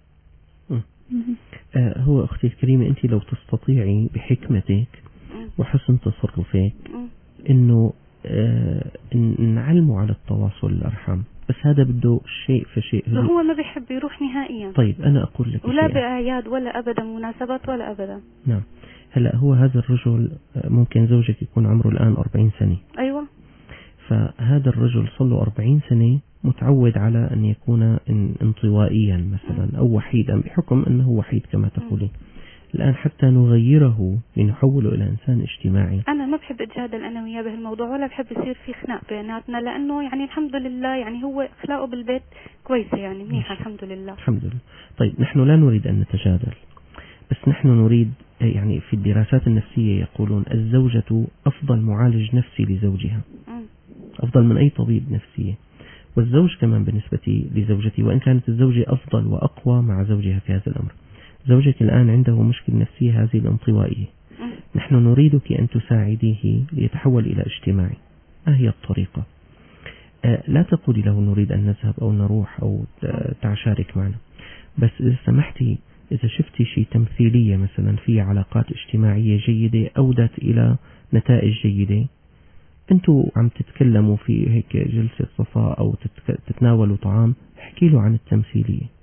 هو أختي الكريمة، أنت لو تستطيعي بحكمتك وحسن تصرفك أنه نعلمه على التواصل الأرحام، بس هذا بده شيء فشيء. هو ما بيحب يروح نهائيا. طيب أنا أقول لك، ولا بأعياد ولا أبدا مناسبات ولا أبدا. نعم. هلا هو هذا الرجل ممكن زوجك يكون عمره الآن 40 سنة. أيوة. فهذا الرجل صار له 40 سنة متعود على أن يكون انطوائيا مثلا أو وحيدا، بحكم أنه وحيد كما تقولين. الآن حتى نغيره لنحوله إلى إنسان اجتماعي. أنا ما بحب أتجادل أنا وياه بهالموضوع، ولا بحب يصير في خناق بيناتنا، لأنه يعني الحمد لله يعني هو أخلاقه بالبيت كويسة، يعني منيحة الحمد لله. الحمد لله. طيب نحن لا نريد أن نتجادل، بس نحن نريد، يعني في الدراسات النفسية يقولون الزوجة أفضل معالج نفسي لزوجها، أفضل من أي طبيب نفسي، والزوج كمان بالنسبة لزوجتي، وإن كانت الزوجة أفضل وأقوى مع زوجها في هذا الأمر. زوجك الآن عنده مشكلة نفسية، هذه الانطوائية. نحن نريدك أن تساعديه ليتحول إلى اجتماعي. ما هي الطريقة؟ لا تقولي له نريد أن نذهب أو نروح أو تعشارك معنا، بس إذا سمحتي، إذا شفتي شيء تمثيلية مثلا في علاقات اجتماعية جيدة أودت إلى نتائج جيدة، أنتوا عم تتكلموا في هيك جلسة صفاء أو تتناولوا طعام، احكي له عن التمثيلية.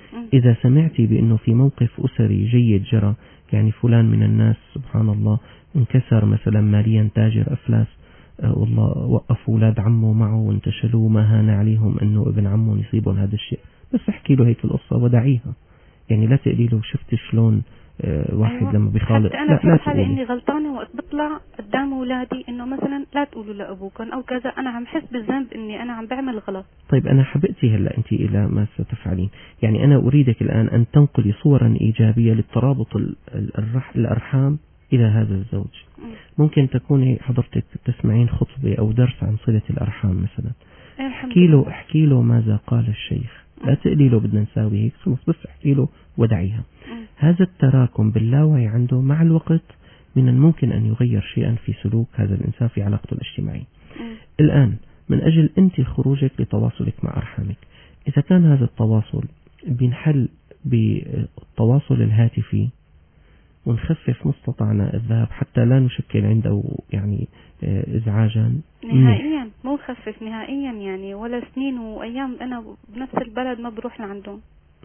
إذا سمعتي بأنه في موقف أسري جيد جرى، يعني فلان من الناس سبحان الله انكسر مثلا ماليا، تاجر أفلاس، والله وقفوا أولاد عمه معه وانتشلوا، ما هان عليهم أنه ابن عمه يصيبهم هذا الشيء، بس احكي له هيك القصة ودعيها. يعني لا تقولي له شفت شلون واحد أيوة. لما بيخالط، حتى أنا لا حالي إني تقولي. غلطانة وقت بطلع قدام أولادي إنه مثلا لا تقولوا لأبوكم أو كذا، أنا عم حس بالذنب إني أنا عم بعمل غلط. طيب أنا حبيتي هلأ أنت إلى ما ستفعلين، يعني أنا أريدك الآن أن تنقلي صورا إيجابية للترابط الأرحام إلى هذا الزوج. ممكن تكوني حضرتك تسمعين خطبة أو درس عن صلة الأرحام مثلا، احكي له ماذا قال الشيخ، لا تقولي له بدنا نساوي هيك خلص، بس احكي له ودعيها. هذا التراكم باللاوعي عنده مع الوقت من الممكن أن يغير شيئا في سلوك هذا الإنسان في علاقته الاجتماعية. الآن من أجل أنت خروجك لتواصلك مع أرحامك، إذا كان هذا التواصل بينحل بالتواصل الهاتفي ونخفف مستطعنا الذهاب حتى لا نشكل عنده يعني إزعاجا نهائيا، مو خفف نهائيا يعني، ولا سنين وأيام أنا بنفس البلد ما بروح لعندهم.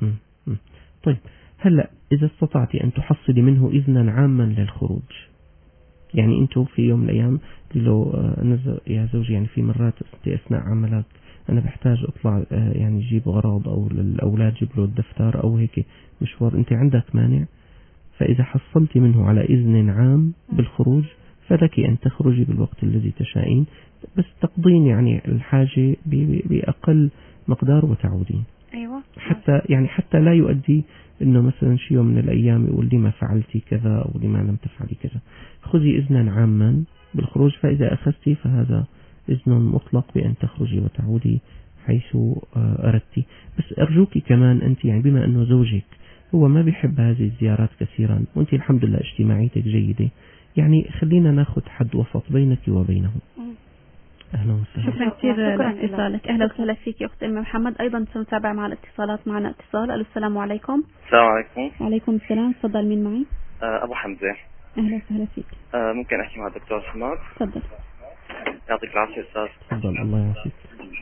طيب هلأ إذا استطعتي أن تحصلي منه إذنا عاما للخروج، يعني أنتم في يوم من الأيام له يا زوجي يعني في مرات أثناء عملك أنا بحتاج أطلع يعني جيب غراض أو للأولاد جيب له الدفتر أو هيك مشوار، أنت عندك مانع؟ فإذا حصلتي منه على إذن عام بالخروج فلك أن تخرجي بالوقت الذي تشائين، بس تقضين يعني الحاجة بأقل مقدار وتعودين. أيوة. حتى لا يؤدي إنه مثلا شيء من الأيام يقول لي ما فعلتي كذا أو لما لم تفعلي كذا. خذي إذنا عاما بالخروج، فإذا أخذتي فهذا إذن مطلق بأن تخرجي وتعودي حيث أردتي. بس أرجوك كمان أنت يعني بما أنه زوجك هو ما بيحب هذه الزيارات كثيرا وأنت الحمد لله اجتماعيتك جيدة، يعني خلينا ناخذ حد وسط بينك وبينه. أهلا وسهلا. شكرا كثير لاتصالك. أهلا وسهلا فيك أخت أم محمد. أيضا سنتابع مع الاتصالات. معنا اتصال. السلام عليكم. السلام عليكم. وعليكم السلام. تفضل، مين معي؟ أبو حمزة. أهلا وسهلا فيك. ممكن أحكي مع الدكتور حماد؟ تفضل. يعطيك العافية أستاذ. تفضل. الله يعافيك.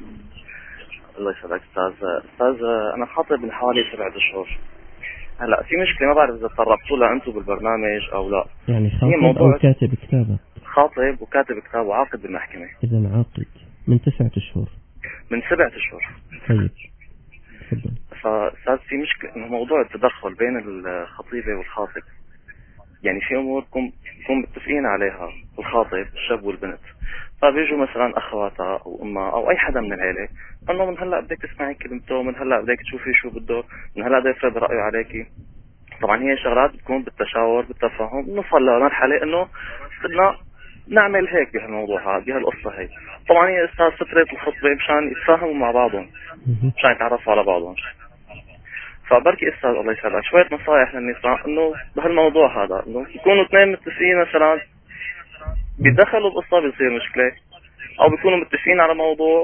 الله يسعدك أستاذ. أنا خاطب من حوالي 7 أشهر. هلا في مشكلة ما بعرف إذا تطرقتوا لها أنتم بالبرنامج أو لا. يعني خاطب أو كاتب كتابة؟ خاطب وكاتب كتاب وعاقد بالمحكمة. إذا عاقد من 9 أشهر. من 7 أشهر. طيب تفضل. فأستاذ في مشكلة إنه موضوع التدخل بين الخطيبة والخاطب، يعني في أمور بكون متفقين عليها الخاطب الشاب والبنت، فبيجوا مثلا أخواتها أو أمها أو أي حدا من العيلة أنه من هلأ بدك تسمعي كلمته، من هلأ بدك تشوفي شو بده، من هلأ بده يفرض رأيه عليكي. طبعا هي شغلات بتكون بالتشاور بالتفاهم، نوصل لمرحلة إنه بدنا نعمل هيك بهالموضوع هذا بهالقصة هي. طبعا هي أستاذ فترة الخطبة مشان يتفاهموا مع بعضهم، مشان يتعرفوا على بعضهم. فبركي أستاذ الله يسعدك شوية نصائح للنساء إنه بهالموضوع هذا، إنه يكونوا اثنين متفقين مثلا بيدخلوا بقصة بيصير مشكلة، أو بيكونوا متفقين على موضوع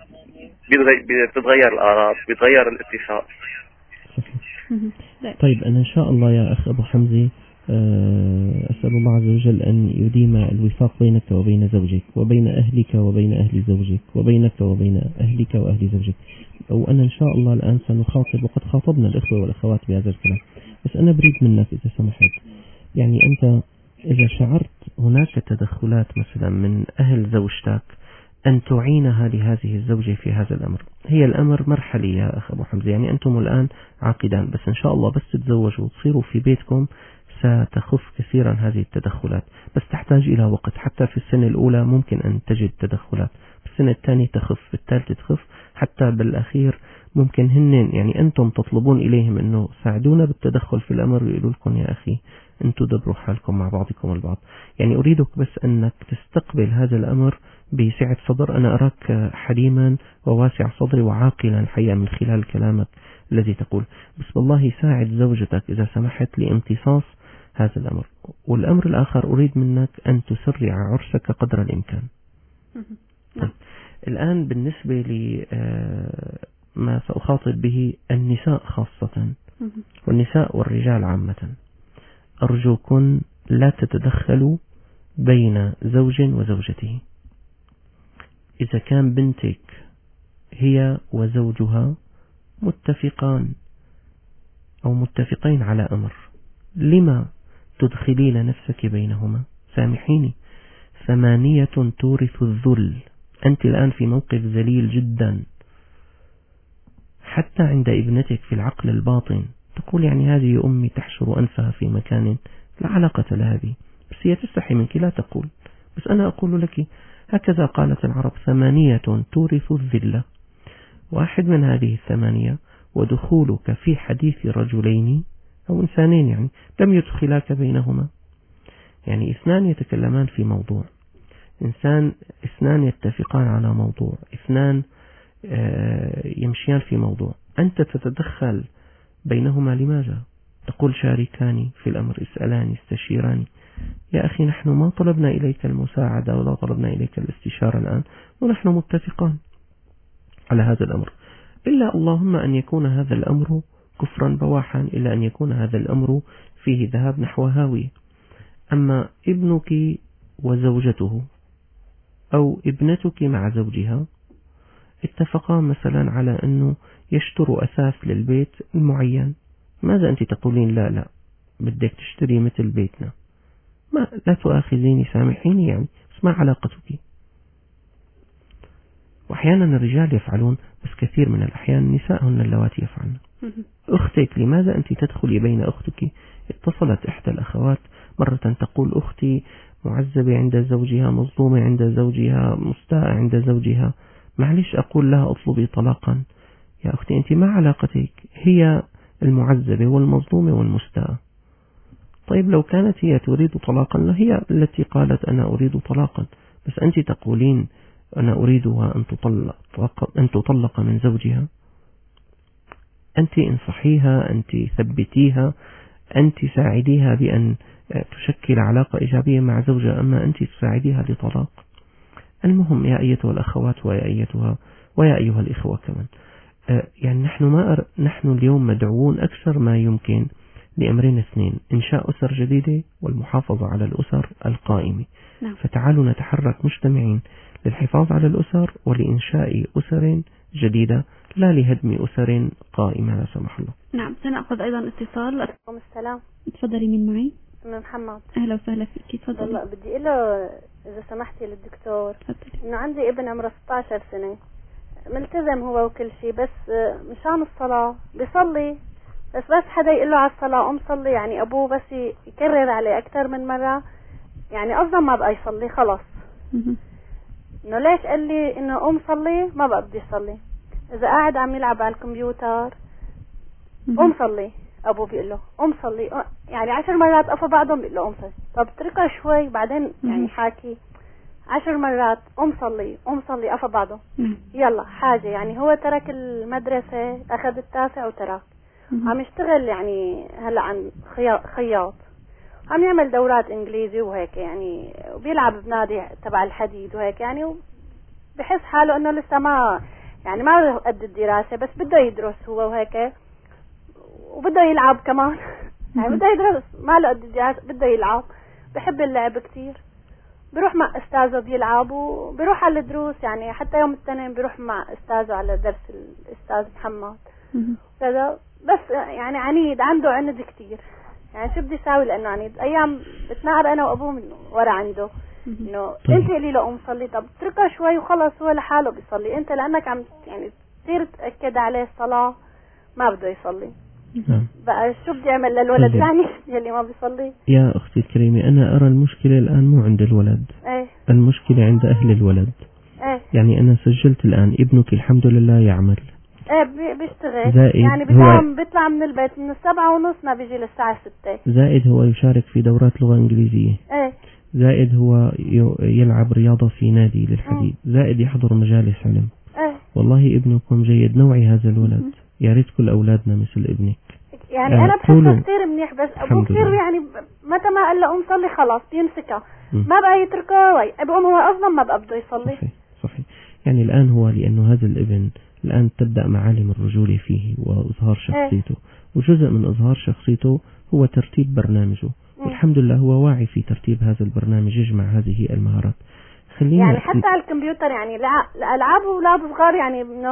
بتتغير الآراء، بيتغير الاتفاق. طيب أنا إن شاء الله يا أخ أبو حمزة أسأل الله عز وجل أن يديم الوفاق بينك وبين زوجك، وبين أهلك وبين أهل زوجك، وبينك وبين أهلك وأهل زوجك. وأنا إن شاء الله الآن سنخاطب، وقد خاطبنا الإخوة والأخوات بهذا الكلام، بس أنا بريد منك إذا سمحت، يعني أنت إذا شعرت هناك تدخلات مثلا من أهل زوجتك أن تعينها لهذه الزوجة في هذا الأمر. هي الأمر مرحلي يا أخ أبو حمزة، يعني أنتم الآن عاقدان، بس إن شاء الله بس تتزوجوا وتصيروا في بيتكم ستخف كثيرا هذه التدخلات، بس تحتاج إلى وقت. حتى في السنة الأولى ممكن أن تجد تدخلات، بالسنة الثانية تخف، بالثالثة تخف، حتى بالأخير ممكن يعني أنتم تطلبون إليهم أنه ساعدونا بالتدخل في الأمر، ويقولوا لكم يا أخي أنتم دبروا حالكم مع بعضكم البعض. يعني أريدك بس أنك تستقبل هذا الأمر بسعة صدر. أنا أراك حليما وواسع صدري وعاقلا الحقيقة من خلال كلامك الذي تقول، بس والله ساعد زوجتك إذا سمحت لامتصاص هذا الأمر. والأمر الآخر أريد منك أن تسرع عرسك قدر الإمكان. طيب. الآن بالنسبة لما سأخاطب به النساء خاصة والنساء والرجال عامة، أرجوكن لا تتدخلوا بين زوج وزوجته. إذا كان بنتك هي وزوجها متفقان أو متفقين على أمر، لما تدخلين نفسك بينهما؟ سامحيني، 8 تورث الذل. أنت الآن في موقف ذليل جدا، حتى عند ابنتك في العقل الباطن تقول يعني هذه أمي تحشر أنفها في مكان لا علاقة لها به، بس هي تستحي منك لا تقول، بس أنا أقول لك هكذا قالت العرب: 8 تورث الذلة. واحد من هذه 8 ودخولك في حديث رجلين أو إنسانين، يعني لم يدخلاك بينهما، يعني 2 يتكلمان في موضوع، 2 يتفقان على موضوع، 2 يمشيان في موضوع، أنت تتدخل بينهما لماذا؟ تقول شاركاني في الأمر، اسألاني، استشيراني. يا أخي نحن ما طلبنا إليك المساعدة ولا طلبنا إليك الاستشارة الآن، ونحن متفقان على هذا الأمر، إلا اللهم أن يكون هذا الأمر كفرا بواحا، إلا أن يكون هذا الأمر فيه ذهاب نحو هاوية. أما ابنك وزوجته أو ابنتك مع زوجها اتفقا مثلا على أنه يشتروا أثاث للبيت المعين، ماذا أنت تقولين لا بدك تشتري مثل بيتنا؟ ما لا تؤاخذيني، سامحيني، يعني بس ما علاقتك. وأحيانا الرجال يفعلون، بس كثير من الأحيان النساء هن اللواتي يفعلن. أختك، لماذا أنت تدخلي بين أختك؟ اتصلت إحدى الأخوات مرة تقول: أختي معذبة عند زوجها، مظلومة عند زوجها، مستاءة عند زوجها، معلش أقول لها اطلبي طلاقا. يا أختي أنت ما علاقتك، هي المعذبة والمظلومة والمستاءة. طيب لو كانت هي تريد طلاقا هي التي قالت أنا أريد طلاقا، بس أنت تقولين أنا أريدها أن تطلق من زوجها. أنت انصحيها، أنت ثبتيها، أنت ساعديها بأن تشكل علاقة إيجابية مع زوجها، أما أنت تساعديها لطلاق. المهم يا أيتها الأخوات ويا أيها الإخوة كمان، يعني نحن اليوم مدعوون أكثر ما يمكن لأمرين 2: إنشاء أسر جديدة والمحافظة على الأسر القائمة. نعم. فتعالوا نتحرك مجتمعين للحفاظ على الأسر ولإنشاء أسر جديدة، لا لهدم أسر قائمة لا سمح الله. نعم، سنأخذ أيضا اتصال. عليكم السلام. تفضلي، مين معي؟ محمد. أهلا وسهلا فيك، تفضلي. والله بدي أقول له إذا سمحتي للدكتور إنه عندي ابن عمره 16 سنة، ملتزم هو وكل شيء، بس مشان الصلاة بيصلي، بس حدا يقول له على الصلاة قم صلي، يعني أبوه بس يكرر عليه أكثر من مرة، يعني أصلا ما بقى يصلي خلاص. إنه ليش قال لي إنه قم صلي، ما بقى بدي يصلي. إذا قاعد عم يلعب على الكمبيوتر قم صلي، أبوه بيقول له قم صلي، يعني 10 مرات قفوا بعضهم بيقول له قم صلي. طب اتركها شوي، بعدين يعني حاكي 10 مرات قم صلي قم صلي قفوا بعضهم، يلا حاجة. يعني هو ترك المدرسة، أخذ التاسع وترك، عم يشتغل يعني هلا عن خياط، عم يعمل دورات إنجليزي وهيك يعني، وبيلعب بنادي تبع الحديد وهيك يعني، بحس حاله إنه لسه ما يعني ما قد الدراسة، بس بده يدرس هو وهيك، وبده يلعب كمان يعني بده يدرس، ما له قد الدراسة، بده يلعب، بحب اللعب كتير، بروح مع أستاذه بيلعب، وبروح على الدروس، يعني حتى يوم الاثنين بروح مع أستاذه على درس الأستاذ محمد كذا، بس يعني عنيد، عنده عند كتير، يعني شو بدي اساوي لانه عنيد. ايام بتنعر انا وابوه من ورا عنده انه انت قولي له قوم صلي، طب اتركه شوي وخلص هو لحاله بيصلي، انت لانك عم يعني تصير تاكد عليه الصلاه ما بده يصلي. بقى شو بدي اعمل للولد يعني يلي ما بيصلي؟ يا اختي الكريمه، انا ارى المشكله الان مو عند الولد، المشكله عند اهل الولد. يعني انا سجلت الان ابنك الحمد لله يعمل، بيشتغل، يعني بيطلع من البيت من 7:30 ما بيجي للساعة 6. زائد هو يشارك في دورات لغة إنجليزية، زائد هو يلعب رياضة في نادي للحديد، زائد يحضر مجالس علم. والله ابنكم جيد، نوعي هذا الولد، يا ريت كل أولادنا مثل ابنك. يعني أنا بحسه كثير منيح، بس أبوه كثير يعني متى ما قال له قوم صلي خلاص بيمسكها، ما بقى يتركه، أبوه هو أصلا ما بقى بده يصلي. صحيح. يعني الآن هو لأنه هذا الابن الآن تبدأ معالم الرجولة فيه وإظهار شخصيته، وجزء من إظهار شخصيته هو ترتيب برنامجه، والحمد لله هو واعي في ترتيب هذا البرنامج، يجمع هذه المهارات. يعني حتى على الكمبيوتر، يعني الألعاب أولاد صغار، يعني إنه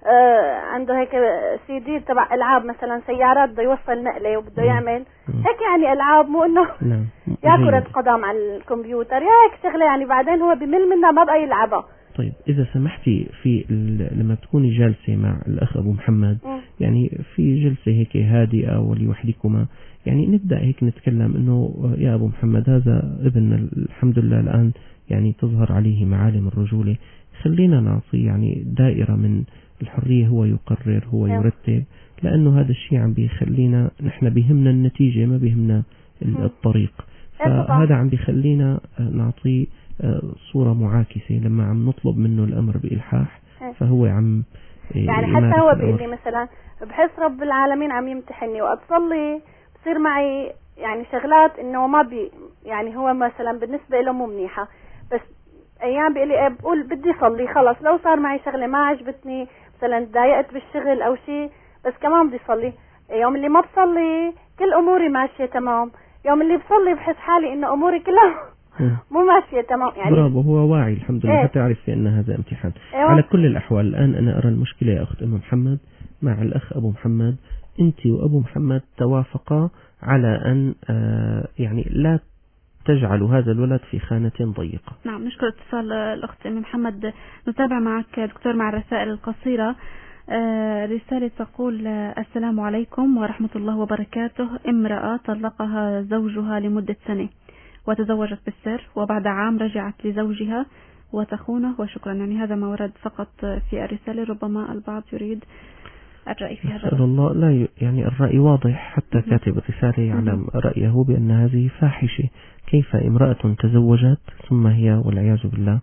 عنده هيك سي دي تبع العاب مثلا سيارات بده يوصل نقله وبده يعمل هيك يعني العاب، مو انه يا كرة قدم على الكمبيوتر يا هيك شغله يعني بعدين هو بمل منها ما بقى يلعبها. طيب إذا سمحتي لما تكوني جالسة مع الأخ أبو محمد يعني في جلسة هيك هادئة ولوحدكما، يعني نبدأ هيك نتكلم إنه يا أبو محمد هذا ابن الحمد لله الآن يعني تظهر عليه معالم الرجولة، خلينا نعطيه يعني دائرة من الحرية، هو يقرر هو يرتب، لأنه هذا الشيء عم بيخلينا نحن بيهمنا النتيجة ما بيهمنا الطريق، فهذا عم بيخلينا نعطيه صورة معاكسة لما عم نطلب منه الأمر بإلحاح، فهو عم يعني حتى هو بيقول لي مثلا بحس رب العالمين عم يمتحني وقت صلي بصير معي يعني شغلات انه ما بي يعني هو مثلا بالنسبة له مو منيحة، بس ايام بيقول لي بقول بدي صلي خلص لو صار معي شغلة ما عجبتني مثلا تضايقت بالشغل او شيء بس كمان بدي صلي. يوم اللي ما بصلي كل اموري ماشية تمام، يوم اللي بصلي بحس حالي انه اموري كلها مو ماشية تمام. يعني برافو، هو واعي الحمد لله حتى يعرف أن هذا امتحان. على كل الأحوال الآن أنا أرى المشكلة يا أخت أم محمد مع الأخ أبو محمد، أنت وأبو محمد توافقا على أن يعني لا تجعلوا هذا الولد في خانة ضيقة. نعم، نشكر اتصال الأخت أم محمد. نتابع معك دكتور مع الرسائل القصيرة. رسالة تقول: السلام عليكم ورحمة الله وبركاته. امرأة طلقها زوجها لمدة سنة وتزوجت بالسر، وبعد عام رجعت لزوجها وتخونه وشكرا. يعني هذا ما ورد فقط في الرسالة، ربما البعض يريد الرأي في هذا. أسأل الله لا يعني الرأي واضح، حتى كاتب الرسالة يعلم رأيه بأن هذه فاحشة. كيف امرأة تزوجت ثم هي والعياذ بالله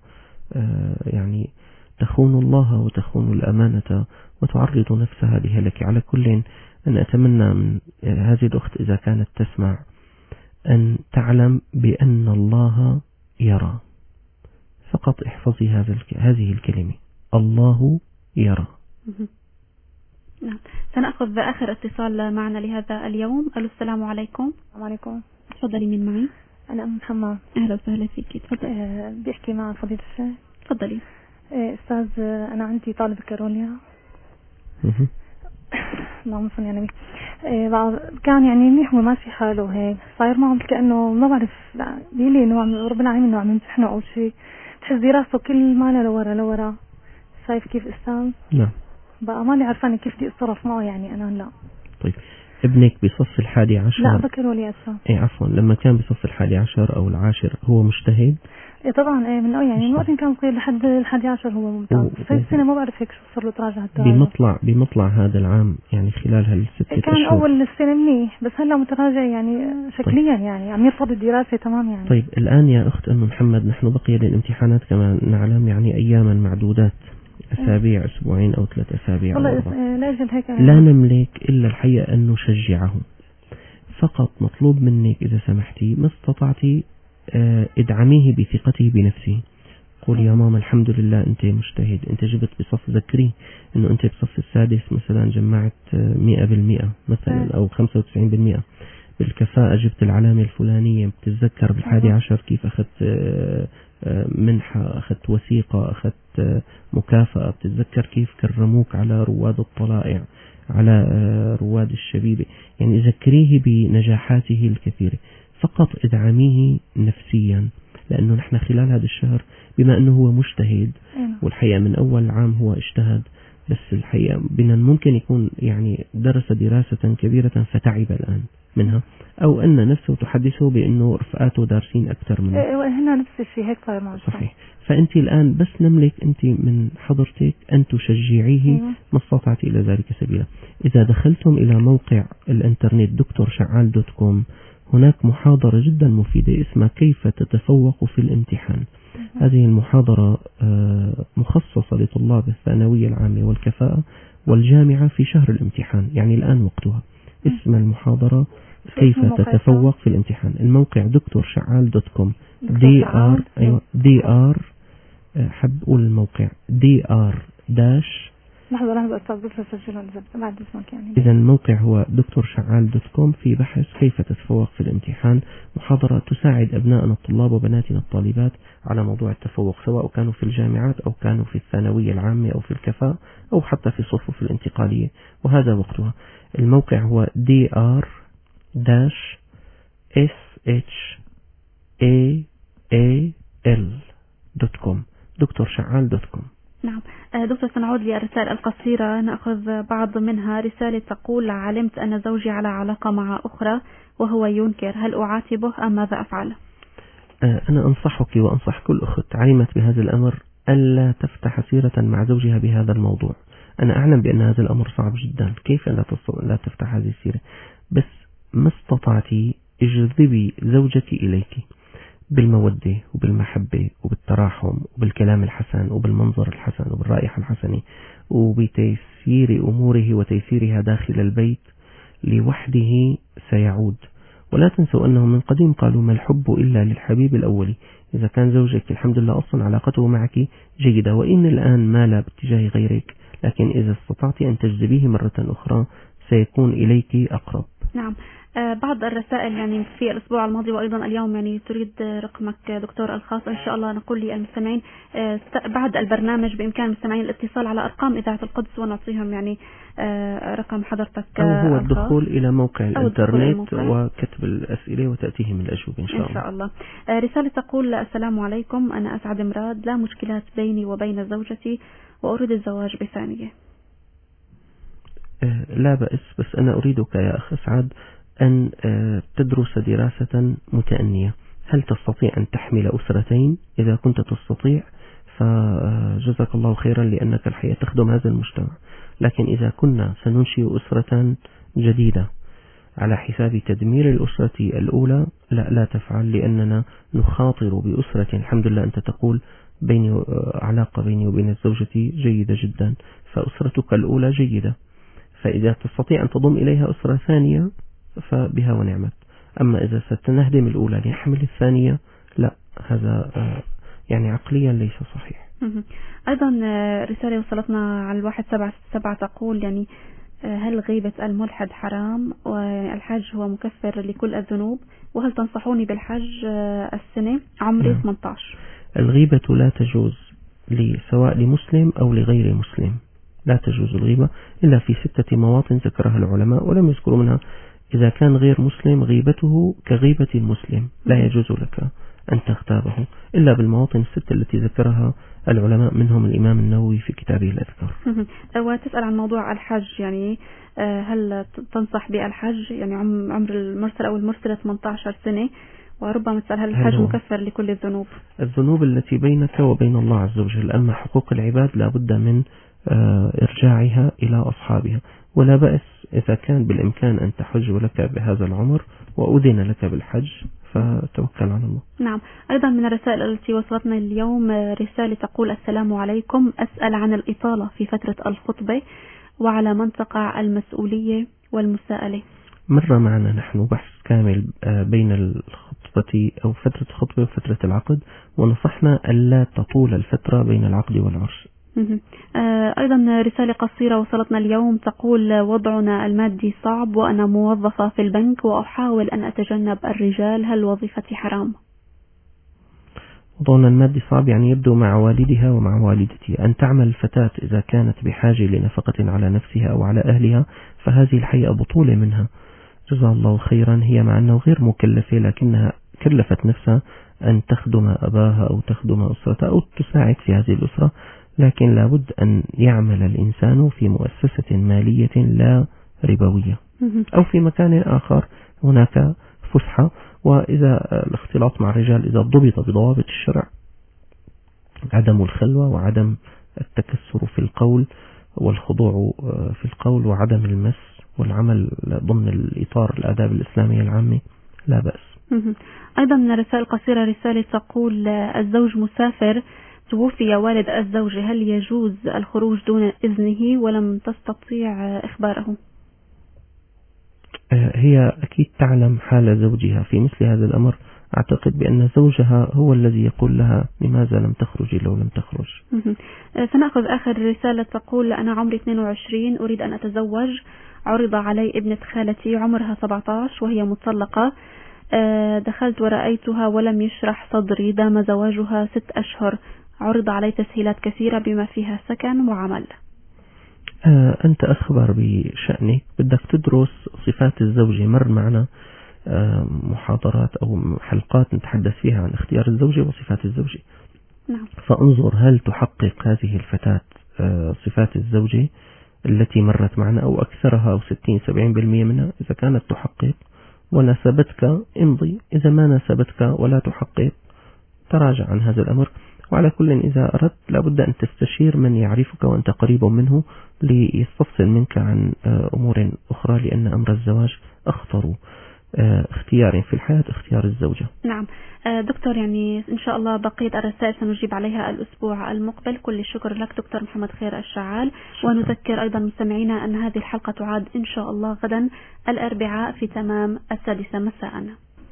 يعني تخون الله وتخون الأمانة وتعرض نفسها لهلك. على كل أن أتمنى من هذه الأخت إذا كانت تسمع أن تعلم بأن الله يرى، فقط احفظي هذه الكلمة، الله يرى. نعم، سنأخذ آخر اتصال معنا لهذا اليوم. ألو، السلام عليكم. السلام عليكم. تفضلي، من معي؟ أنا أم محمد. أهلا وسهلا فيك. تفضلي. بيحكي مع فضيلة الشيخ. تفضلي. أستاذ، أنا عندي طالب كاروليا. اللهم صل على النبي. كان يعني منيح وماشي حاله هيك، صاير معه كأنه ما بعرف، بيقول لي إنه ربنا العالمين إنه عم يمتحنه أو شيء، تحس دراسته كل ماله لورا. شايف كيف أستاذ؟ نعم. بقى ماني عرفاني كيف بدي أتصرف معه يعني أنا. لا. طيب ابنك بصف 11؟ لا، بكالوريا أستاذ. عفوا، لما كان بصف 11 أو 10 هو مجتهد؟ طبعا من يعني من وقت كان صغير لحد 11 هو ممتاز. في السنة ما بعرف هيك شو صار له تراجع بمطلع هذا العام يعني خلال هالستة أشهر كان أول السنة منيح، بس هلا متراجع يعني شكليا. طيب. يعني عم يرفض الدراسة تمام يعني. طيب الآن يا أخت أم محمد نحن بقي للامتحانات كما نعلم يعني أياما معدودات، أسابيع، أسبوعين أو 3 أسابيع. لا نملك إلا الحقيقة أن نشجعه فقط. مطلوب منك إذا سمحتي ما استطعتي ادعميه بثقته بنفسه. قول يا ماما الحمد لله أنت مجتهد، أنت جبت بصف، ذكري أنه أنت بصف السادس مثلا جمعت 100% مثلا أو 95% بالكفاءة، جبت العلامة الفلانية. بتتذكر بال11 كيف أخذت منحة، أخذت وثيقة، أخذت مكافأة. بتتذكر كيف كرموك على رواد الطلائع، على رواد الشبيبة. يعني ذكريه بنجاحاته الكثيرة، فقط ادعميه نفسيا، لأنه نحن خلال هذا الشهر بما أنه هو مجتهد والحقيقة من أول عام هو اجتهد، بس الحقيقة بنا ممكن يكون يعني درس دراسة كبيرة فتعب الآن منها، أو أن نفسه تحدثه بأنه رفقاته دارسين أكثر منه. هنا نفس الشيء هيك صار معه. صحيح. فأنت الآن بس نملك أنت من حضرتك أن تشجعيه ما استطعت إلى ذلك سبيلا. إذا دخلتم إلى موقع الإنترنت drsha'al.com هناك محاضرة جدا مفيدة اسمها كيف تتفوق في الامتحان. هذه المحاضرة مخصصة لطلاب الثانوية العامة والكفاءة والجامعة في شهر الامتحان، يعني الآن وقتها. اسم المحاضرة كيف تتفوق في الامتحان. الموقع drsha'al.com DR حب أقول الموقع DR-SHAAL لحظة أستاذ بس أسجلها بعد اسمك يعني. إذا الموقع هو drshaccal.com. في بحث كيف تتفوق في الامتحان، محاضرة تساعد أبنائنا الطلاب وبناتنا الطالبات على موضوع التفوق، سواء كانوا في الجامعات أو كانوا في الثانوية العامة أو في الكفاءة أو حتى في الصفوف الانتقالية، وهذا وقتها. الموقع هو dr-shaccal.com drshaccal.com. نعم دكتور، سنعود للرسائل القصيرة، نأخذ بعض منها. رسالة تقول: علمت أن زوجي على علاقة مع أخرى وهو ينكر، هل أعاتبه أم ماذا أفعل؟ أنا أنصحك وأنصح كل أخت علمت بهذا الأمر ألا تفتح سيرة مع زوجها بهذا الموضوع. أنا أعلم بأن هذا الأمر صعب جدا، كيف لا تفتح هذه السيرة؟ بس ما استطعتي اجذبي زوجك إليك بالمودة وبالمحبة وبالتراحم وبالكلام الحسن وبالمنظر الحسن وبالرائحة الحسنة وبتيسير أموره وتيسيرها داخل البيت، لوحده سيعود. ولا تنسوا أنه من قديم قالوا: ما الحب إلا للحبيب الأولي. إذا كان زوجك الحمد لله أصلا علاقته معك جيدة، وإن الآن مال باتجاه غيرك، لكن إذا استطعت أن تجذبيه مرة أخرى سيكون إليك أقرب. نعم. بعض الرسائل يعني في الأسبوع الماضي وأيضا اليوم يعني تريد رقمك دكتور الخاص. إن شاء الله نقول للمستمعين بعد البرنامج بإمكان المستمعين الاتصال على أرقام إذاعة القدس ونعطيهم يعني رقم حضرتك، أو هو الدخول إلى موقع الإنترنت وكتب الأسئلة وتأتيهم الأجوبة إن شاء الله. رسالة تقول: السلام عليكم، أنا أسعد مراد، لا مشكلات بيني وبين زوجتي وأريد الزواج بثانية. لا بأس، بس أنا أريدك يا أخ أسعد أن تدرس دراسة متأنية. هل تستطيع أن تحمل أسرتين؟ إذا كنت تستطيع فجزاك الله خيرا، لأنك الحقيقة تخدم هذا المجتمع. لكن إذا كنا سننشئ أسرة جديدة على حساب تدمير الأسرة الأولى، لا تفعل، لأننا نخاطر بأسرة. الحمد لله أنت تقول علاقة بيني وبين الزوجة جيدة جدا، فأسرتك الأولى جيدة، فإذا تستطيع أن تضم إليها أسرة ثانية فبها ونعمت. أما إذا ستنهدم الأولى ليحمل الثانية، لا، هذا يعني عقليا ليس صحيح. أيضا رسالة وصلتنا على 1767 تقول يعني: هل غيبة الملحد حرام؟ والحج هو مكفر لكل الذنوب، وهل تنصحوني بالحج السنة؟ عمري 18. الغيبة لا تجوز سواء لمسلم أو لغير مسلم، لا تجوز الغيبة إلا في 6 مواطن ذكرها العلماء ولم يذكروا منها. إذا كان غير مسلم غيبته كغيبة المسلم، لا يجوز لك أن تغتابه إلا بالمواطن 6 التي ذكرها العلماء، منهم الإمام النووي في كتابه الأذكار. وتسأل عن موضوع الحج، يعني هل تنصح بالحج؟ يعني عمر المرسل أو المرسلة 18 سنة، وربما تسأل هل الحج مكفر لكل الذنوب؟ الذنوب التي بينك وبين الله عز وجل، أما حقوق العباد لا بد من إرجاعها إلى أصحابها. ولا بأس إذا كان بالإمكان أن تحج ولك بهذا العمر وأذن لك بالحج فتوكل على الله. نعم. أيضا من الرسائل التي وصلتنا اليوم رسالة تقول: السلام عليكم، أسأل عن الإطالة في فترة الخطبة وعلى من تقع المسؤولية والمساءلة. مر معنا نحن بحث كامل بين الخطبة أو فترة الخطبة وفترة العقد، ونصحنا ألا تطول الفترة بين العقد والعرس. أيضا رسالة قصيرة وصلتنا اليوم تقول: وضعنا المادي صعب وأنا موظفة في البنك وأحاول أن أتجنب الرجال، هل وظيفتي حرام؟ وضعنا المادي صعب يعني يبدو مع والدها ومع والدتي. أن تعمل الفتاة إذا كانت بحاجة لنفقة على نفسها أو على أهلها فهذه الحقيقة بطولة منها، جزاها الله خيرا. هي مع أنه غير مكلفة لكنها كلفت نفسها أن تخدم أباها أو تخدم أسرتها أو تساعد في هذه الأسرة، لكن لابد أن يعمل الإنسان في مؤسسة مالية لا ربوية أو في مكان آخر هناك فسحة. وإذا الاختلاط مع الرجال إذا ضبط بضوابط الشرع، عدم الخلوة وعدم التكسر في القول والخضوع في القول وعدم المس والعمل ضمن الإطار الآداب الإسلامية العامة، لا بأس. أيضا من الرسائل القصيرة رسالة تقول: الزوج مسافر، توفي والد الزوجة، هل يجوز الخروج دون إذنه ولم تستطيع إخباره؟ هي أكيد تعلم حال زوجها في مثل هذا الأمر، أعتقد بأن زوجها هو الذي يقول لها لماذا لم تخرجي لو لم تخرج. سنأخذ آخر رسالة تقول: أنا عمري 22 أريد أن أتزوج، عرض علي ابنة خالتي عمرها 17 وهي مطلقة، دخلت ورأيتها ولم يشرح صدري، دام زواجها 6 أشهر، عرض علي تسهيلات كثيرة بما فيها سكن وعمل. أنت أخبر بشأنك، بدك تدرس صفات الزوجة. مر معنا محاضرات أو حلقات نتحدث فيها عن اختيار الزوجة وصفات الزوجة. نعم. فانظر هل تحقق هذه الفتاة صفات الزوجة التي مرت معنا أو أكثرها أو 60-70% منها. إذا كانت تحقق وناسبتك امضي، إذا ما ناسبتك ولا تحقق تراجع عن هذا الأمر. وعلى كل إذا أردت لابد أن تستشير من يعرفك وأنت قريب منه ليستفصل منك عن أمور أخرى، لأن أمر الزواج أخطر اختيار في الحياة اختيار الزوجة. نعم دكتور، يعني إن شاء الله بقية الرسائل سنجيب عليها الأسبوع المقبل. كل الشكر لك دكتور محمد خير الشعال. ونذكر أيضا مستمعينا أن هذه الحلقة تعاد إن شاء الله غدا الأربعاء في تمام 6 مساء.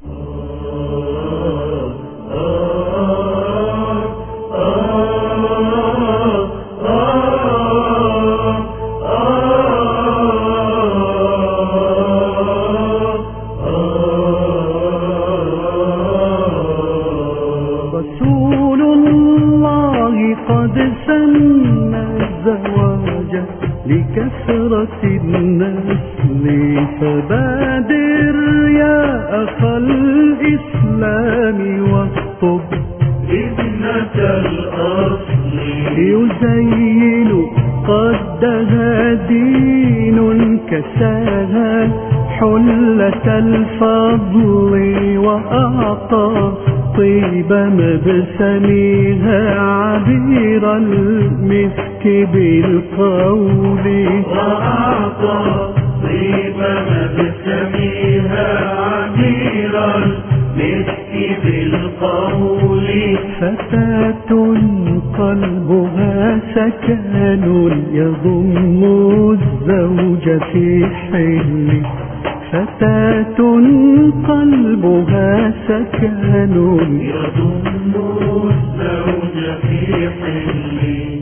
رسول الله قد سن الزواج لكثرة النسل، فبادر يا أخا الإسلام واخطب ابنة الأصل، يزين قدها دين كساها حلة الفضل، وأعطى طيب مبسمها عبير المسك بالقول، وأعطى طيب مبسمها عبير المسك بالقول. فتاة قلبها سكن يضم الزوج في حل، فتاة قلبها سكن يضم الزوج في حل.